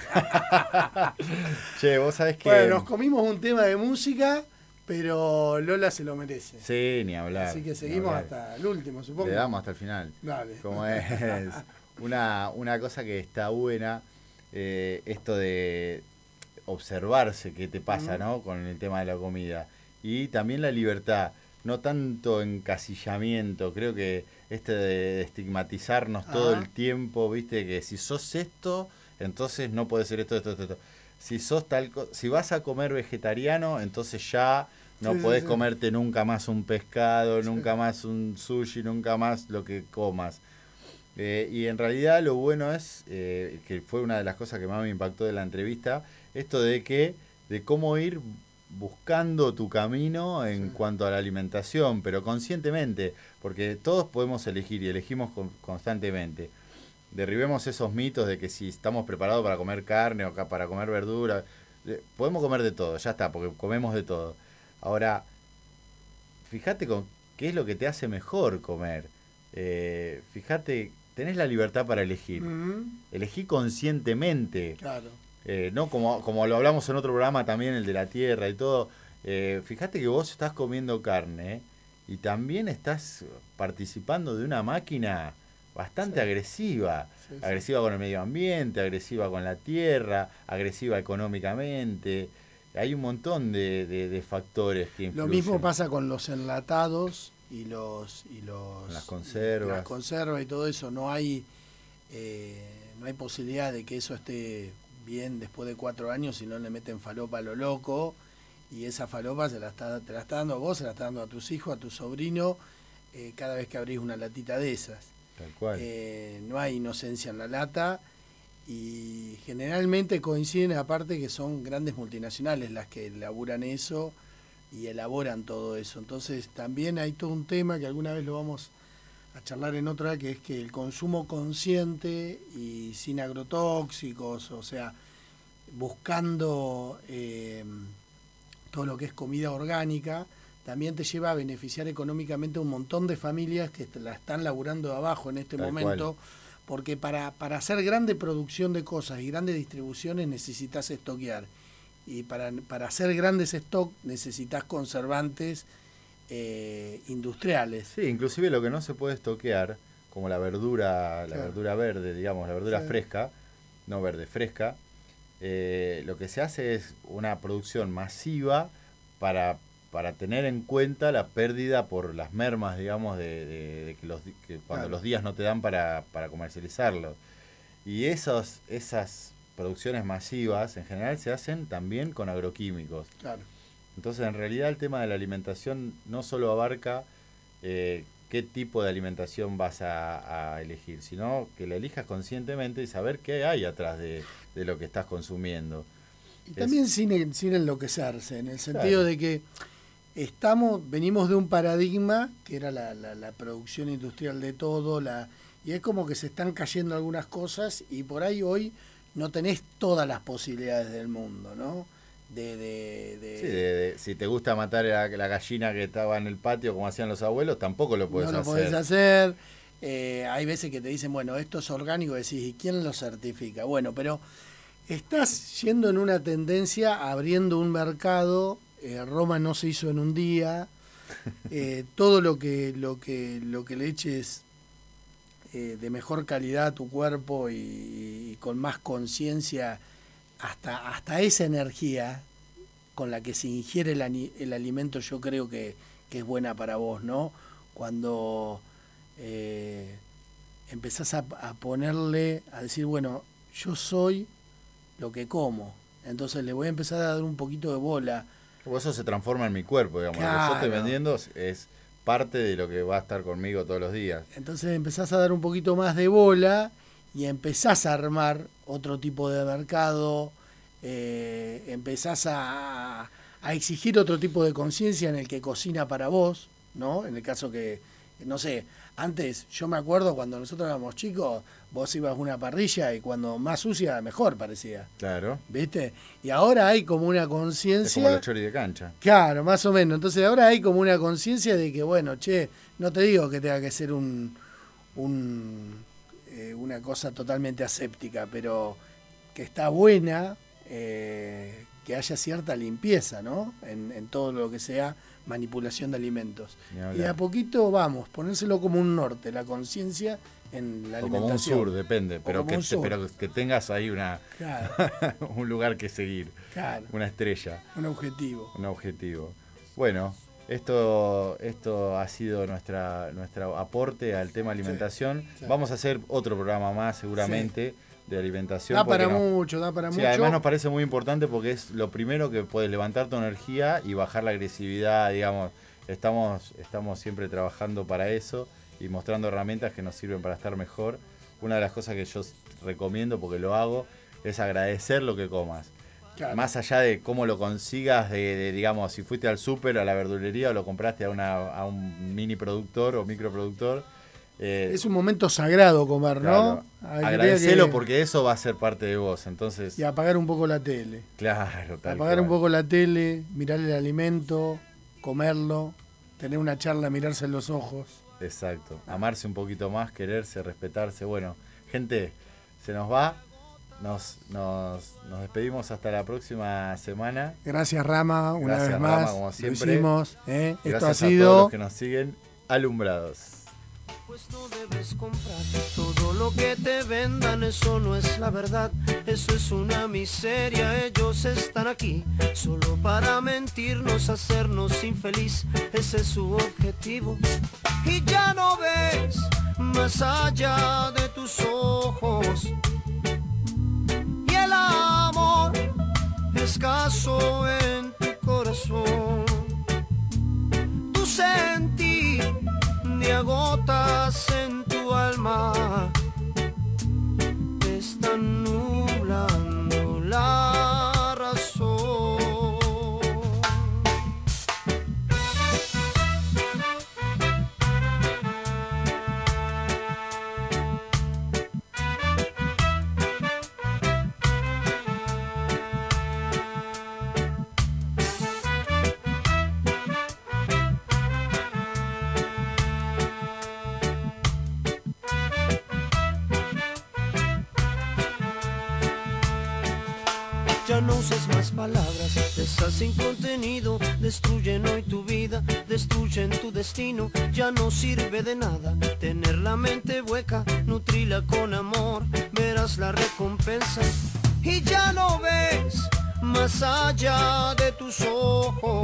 [SPEAKER 1] Che, vos sabés que...
[SPEAKER 2] Bueno, nos comimos un tema de música, pero Lola se lo merece.
[SPEAKER 1] Sí, ni hablar.
[SPEAKER 2] Así que seguimos hasta el último, supongo.
[SPEAKER 1] Le damos hasta el final.
[SPEAKER 2] Dale.
[SPEAKER 1] Como es una, una cosa que está buena, eh, esto de observarse qué te pasa, uh-huh. ¿no? Con el tema de la comida. Y también la libertad, no tanto encasillamiento. Creo que este de estigmatizarnos uh-huh. todo el tiempo, viste, que si sos esto, entonces no puede ser esto, esto, esto, esto. Si sos tal co- si vas a comer vegetariano, entonces ya no sí, podés sí, sí. comerte nunca más un pescado, sí. nunca más un sushi, nunca más lo que comas. Eh, y en realidad lo bueno es, eh, que fue una de las cosas que más me impactó de la entrevista, esto de que, de cómo ir buscando tu camino en sí. cuanto a la alimentación, pero conscientemente, porque todos podemos elegir y elegimos con, constantemente. Derribemos esos mitos de que si estamos preparados para comer carne o para comer verdura, podemos comer de todo, ya está, porque comemos de todo. Ahora, fíjate con qué es lo que te hace mejor comer. Eh, fíjate, tenés la libertad para elegir. Uh-huh. Elegí conscientemente.
[SPEAKER 2] Claro.
[SPEAKER 1] Eh, no como, como lo hablamos en otro programa también, el de la tierra y todo. Eh, fíjate que vos estás comiendo carne, ¿eh? Y también estás participando de una máquina bastante sí. agresiva, sí, sí. agresiva con el medio ambiente, agresiva con la tierra, agresiva económicamente. Hay un montón de, de, de factores que influyen.
[SPEAKER 2] Lo mismo pasa con los enlatados y los y los
[SPEAKER 1] las conservas,
[SPEAKER 2] las conservas y todo eso. No hay eh, no hay posibilidad de que eso esté bien después de cuatro años si no le meten falopa a lo loco, y esa falopa se la está, te la está dando a vos, se la está dando a tus hijos, a tu sobrino, eh, cada vez que abrís una latita de esas.
[SPEAKER 1] Tal cual.
[SPEAKER 2] Eh, no hay inocencia en la lata, y generalmente coinciden, aparte, que son grandes multinacionales las que elaboran eso y elaboran todo eso. Entonces también hay todo un tema que alguna vez lo vamos a charlar en otra, que es que el consumo consciente y sin agrotóxicos, o sea, buscando eh, todo lo que es comida orgánica, también te lleva a beneficiar económicamente a un montón de familias que la están laburando de abajo en este Tal momento, cual. Porque para, para hacer grande producción de cosas y grandes distribuciones necesitas estoquear, y para, para hacer grandes stock necesitas conservantes eh, industriales.
[SPEAKER 1] Sí, inclusive lo que no se puede estoquear, como la verdura, la claro. verdura verde, digamos, la verdura sí. fresca, no verde, fresca, eh, lo que se hace es una producción masiva para para tener en cuenta la pérdida por las mermas, digamos, de, de, de que, los, que cuando claro. los días no te dan para, para comercializarlos. Y esos, esas producciones masivas, en general, se hacen también con agroquímicos.
[SPEAKER 2] Claro.
[SPEAKER 1] Entonces, en realidad, el tema de la alimentación no solo abarca eh, qué tipo de alimentación vas a, a elegir, sino que la elijas conscientemente y saber qué hay atrás de, de lo que estás consumiendo.
[SPEAKER 2] Y es, también sin, sin enloquecerse, en el sentido claro. de que Estamos, venimos de un paradigma que era la, la, la producción industrial de todo, la, y es como que se están cayendo algunas cosas, y por ahí hoy no tenés todas las posibilidades del mundo, ¿no? De, de, de,
[SPEAKER 1] sí, de, de si te gusta matar a la, la gallina que estaba en el patio como hacían los abuelos, tampoco lo puedes hacer.
[SPEAKER 2] No lo podés hacer. Eh, hay veces que te dicen, bueno, esto es orgánico, decís, ¿y quién lo certifica? Bueno, pero estás yendo en una tendencia, abriendo un mercado. Eh, Roma no se hizo en un día, eh, todo lo que lo que lo que le eches eh, de mejor calidad a tu cuerpo y, y con más conciencia, hasta hasta esa energía con la que se ingiere el, el alimento, yo creo que, que es buena para vos, ¿no? Cuando eh, empezás a, a ponerle, a decir, bueno, yo soy lo que como, entonces le voy a empezar a dar un poquito de bola.
[SPEAKER 1] O eso se transforma en mi cuerpo, digamos.
[SPEAKER 2] Claro.
[SPEAKER 1] Lo que yo estoy vendiendo es parte de lo que va a estar conmigo todos los días.
[SPEAKER 2] Entonces empezás a dar un poquito más de bola y empezás a armar otro tipo de mercado, eh, empezás a, a exigir otro tipo de conciencia en el que cocina para vos, ¿no? En el caso que, no sé, antes yo me acuerdo cuando nosotros éramos chicos, vos ibas a una parrilla y cuando más sucia, mejor parecía.
[SPEAKER 1] Claro.
[SPEAKER 2] ¿Viste? Y ahora hay como una
[SPEAKER 1] Es
[SPEAKER 2] conciencia...
[SPEAKER 1] como los choris de cancha.
[SPEAKER 2] Claro, más o menos. Entonces ahora hay como una conciencia de que, bueno, che, no te digo que tenga que ser un, un eh, una cosa totalmente aséptica, pero que está buena eh, que haya cierta limpieza, ¿no? En, en todo lo que sea manipulación de alimentos. Y de a poquito vamos, ponérselo como un norte, la conciencia en la
[SPEAKER 1] o como un
[SPEAKER 2] alimentación.
[SPEAKER 1] sur, depende, pero
[SPEAKER 2] como
[SPEAKER 1] que,
[SPEAKER 2] un
[SPEAKER 1] te-
[SPEAKER 2] sur.
[SPEAKER 1] pero que tengas ahí una
[SPEAKER 2] Claro,
[SPEAKER 1] un lugar que seguir,
[SPEAKER 2] claro,
[SPEAKER 1] una estrella,
[SPEAKER 2] un objetivo.
[SPEAKER 1] un objetivo. Bueno, esto esto ha sido nuestra nuestro aporte al tema alimentación.
[SPEAKER 2] sí.
[SPEAKER 1] Vamos a hacer otro programa más seguramente de alimentación.
[SPEAKER 2] Da
[SPEAKER 1] porque
[SPEAKER 2] para
[SPEAKER 1] nos-
[SPEAKER 2] mucho, da para
[SPEAKER 1] sí,
[SPEAKER 2] mucho.
[SPEAKER 1] además nos parece muy importante porque es lo primero que puede levantar tu energía y bajar la agresividad, digamos. Estamos estamos siempre trabajando para eso y mostrando herramientas que nos sirven para estar mejor. Una de las cosas que yo recomiendo, porque lo hago, es agradecer lo que comas.
[SPEAKER 2] Claro.
[SPEAKER 1] Más allá de cómo lo consigas, de, de, digamos, si fuiste al súper, a la verdulería o lo compraste a, una, a un mini productor o microproductor. Eh,
[SPEAKER 2] Es un momento sagrado comer, ¿no?
[SPEAKER 1] claro,
[SPEAKER 2] Hay que-
[SPEAKER 1] agradecelo porque eso va a ser parte de vos. Entonces,
[SPEAKER 2] Y apagar un poco la tele.
[SPEAKER 1] claro, tal
[SPEAKER 2] apagar un
[SPEAKER 1] cual.
[SPEAKER 2] poco la tele, mirar el alimento, comerlo, tener una charla, mirarse en los ojos.
[SPEAKER 1] Exacto. Amarse un poquito más, quererse, respetarse. Bueno, gente, se nos va. Nos, nos, nos despedimos hasta la próxima semana.
[SPEAKER 2] Gracias, Rama, una
[SPEAKER 1] Gracias,
[SPEAKER 2] vez más.
[SPEAKER 1] Rama, como
[SPEAKER 2] Lo
[SPEAKER 1] siempre.
[SPEAKER 2] hicimos, ¿eh? Esto
[SPEAKER 1] Gracias
[SPEAKER 2] ha
[SPEAKER 1] a todos
[SPEAKER 2] sido...
[SPEAKER 1] los que nos siguen alumbrados.
[SPEAKER 5] Pues no debes comprar todo lo que te vendan, eso no es la verdad, eso es una miseria. Ellos están aquí solo para mentirnos, hacernos infeliz, ese es su objetivo. Y ya no ves más allá de tus ojos, y el amor escaso en tu corazón. Tu sentir te agotas en tu alma, te están nublando la razón. Ya no uses más palabras, esas sin contenido, destruyen hoy tu vida, destruyen tu destino. Ya no sirve de nada tener la mente hueca, nutrila con amor, verás la recompensa. Y ya no ves más allá de tus ojos,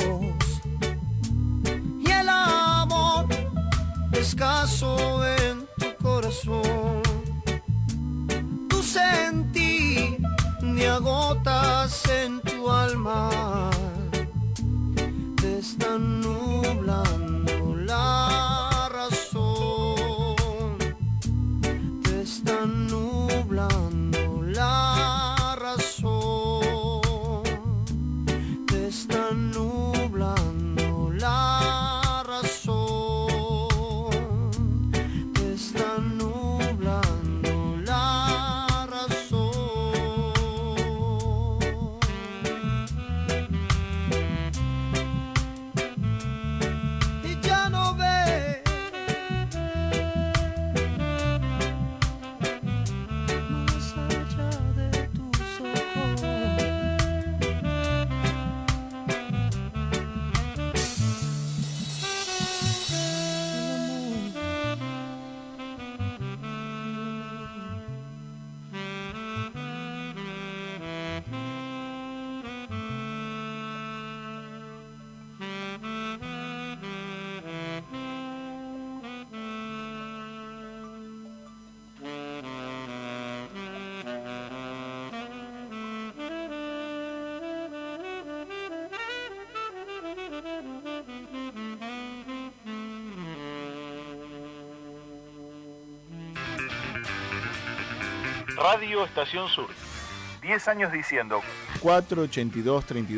[SPEAKER 5] y el amor escaso en tu corazón. Tu sentir te agotas en tu alma, te están nublando la razón, te están nublando la razón, te están nublando la razón, te están nublando la razón.
[SPEAKER 9] Radio Estación Sur.
[SPEAKER 10] diez años diciendo
[SPEAKER 9] cuatro ochenta y dos treinta y dos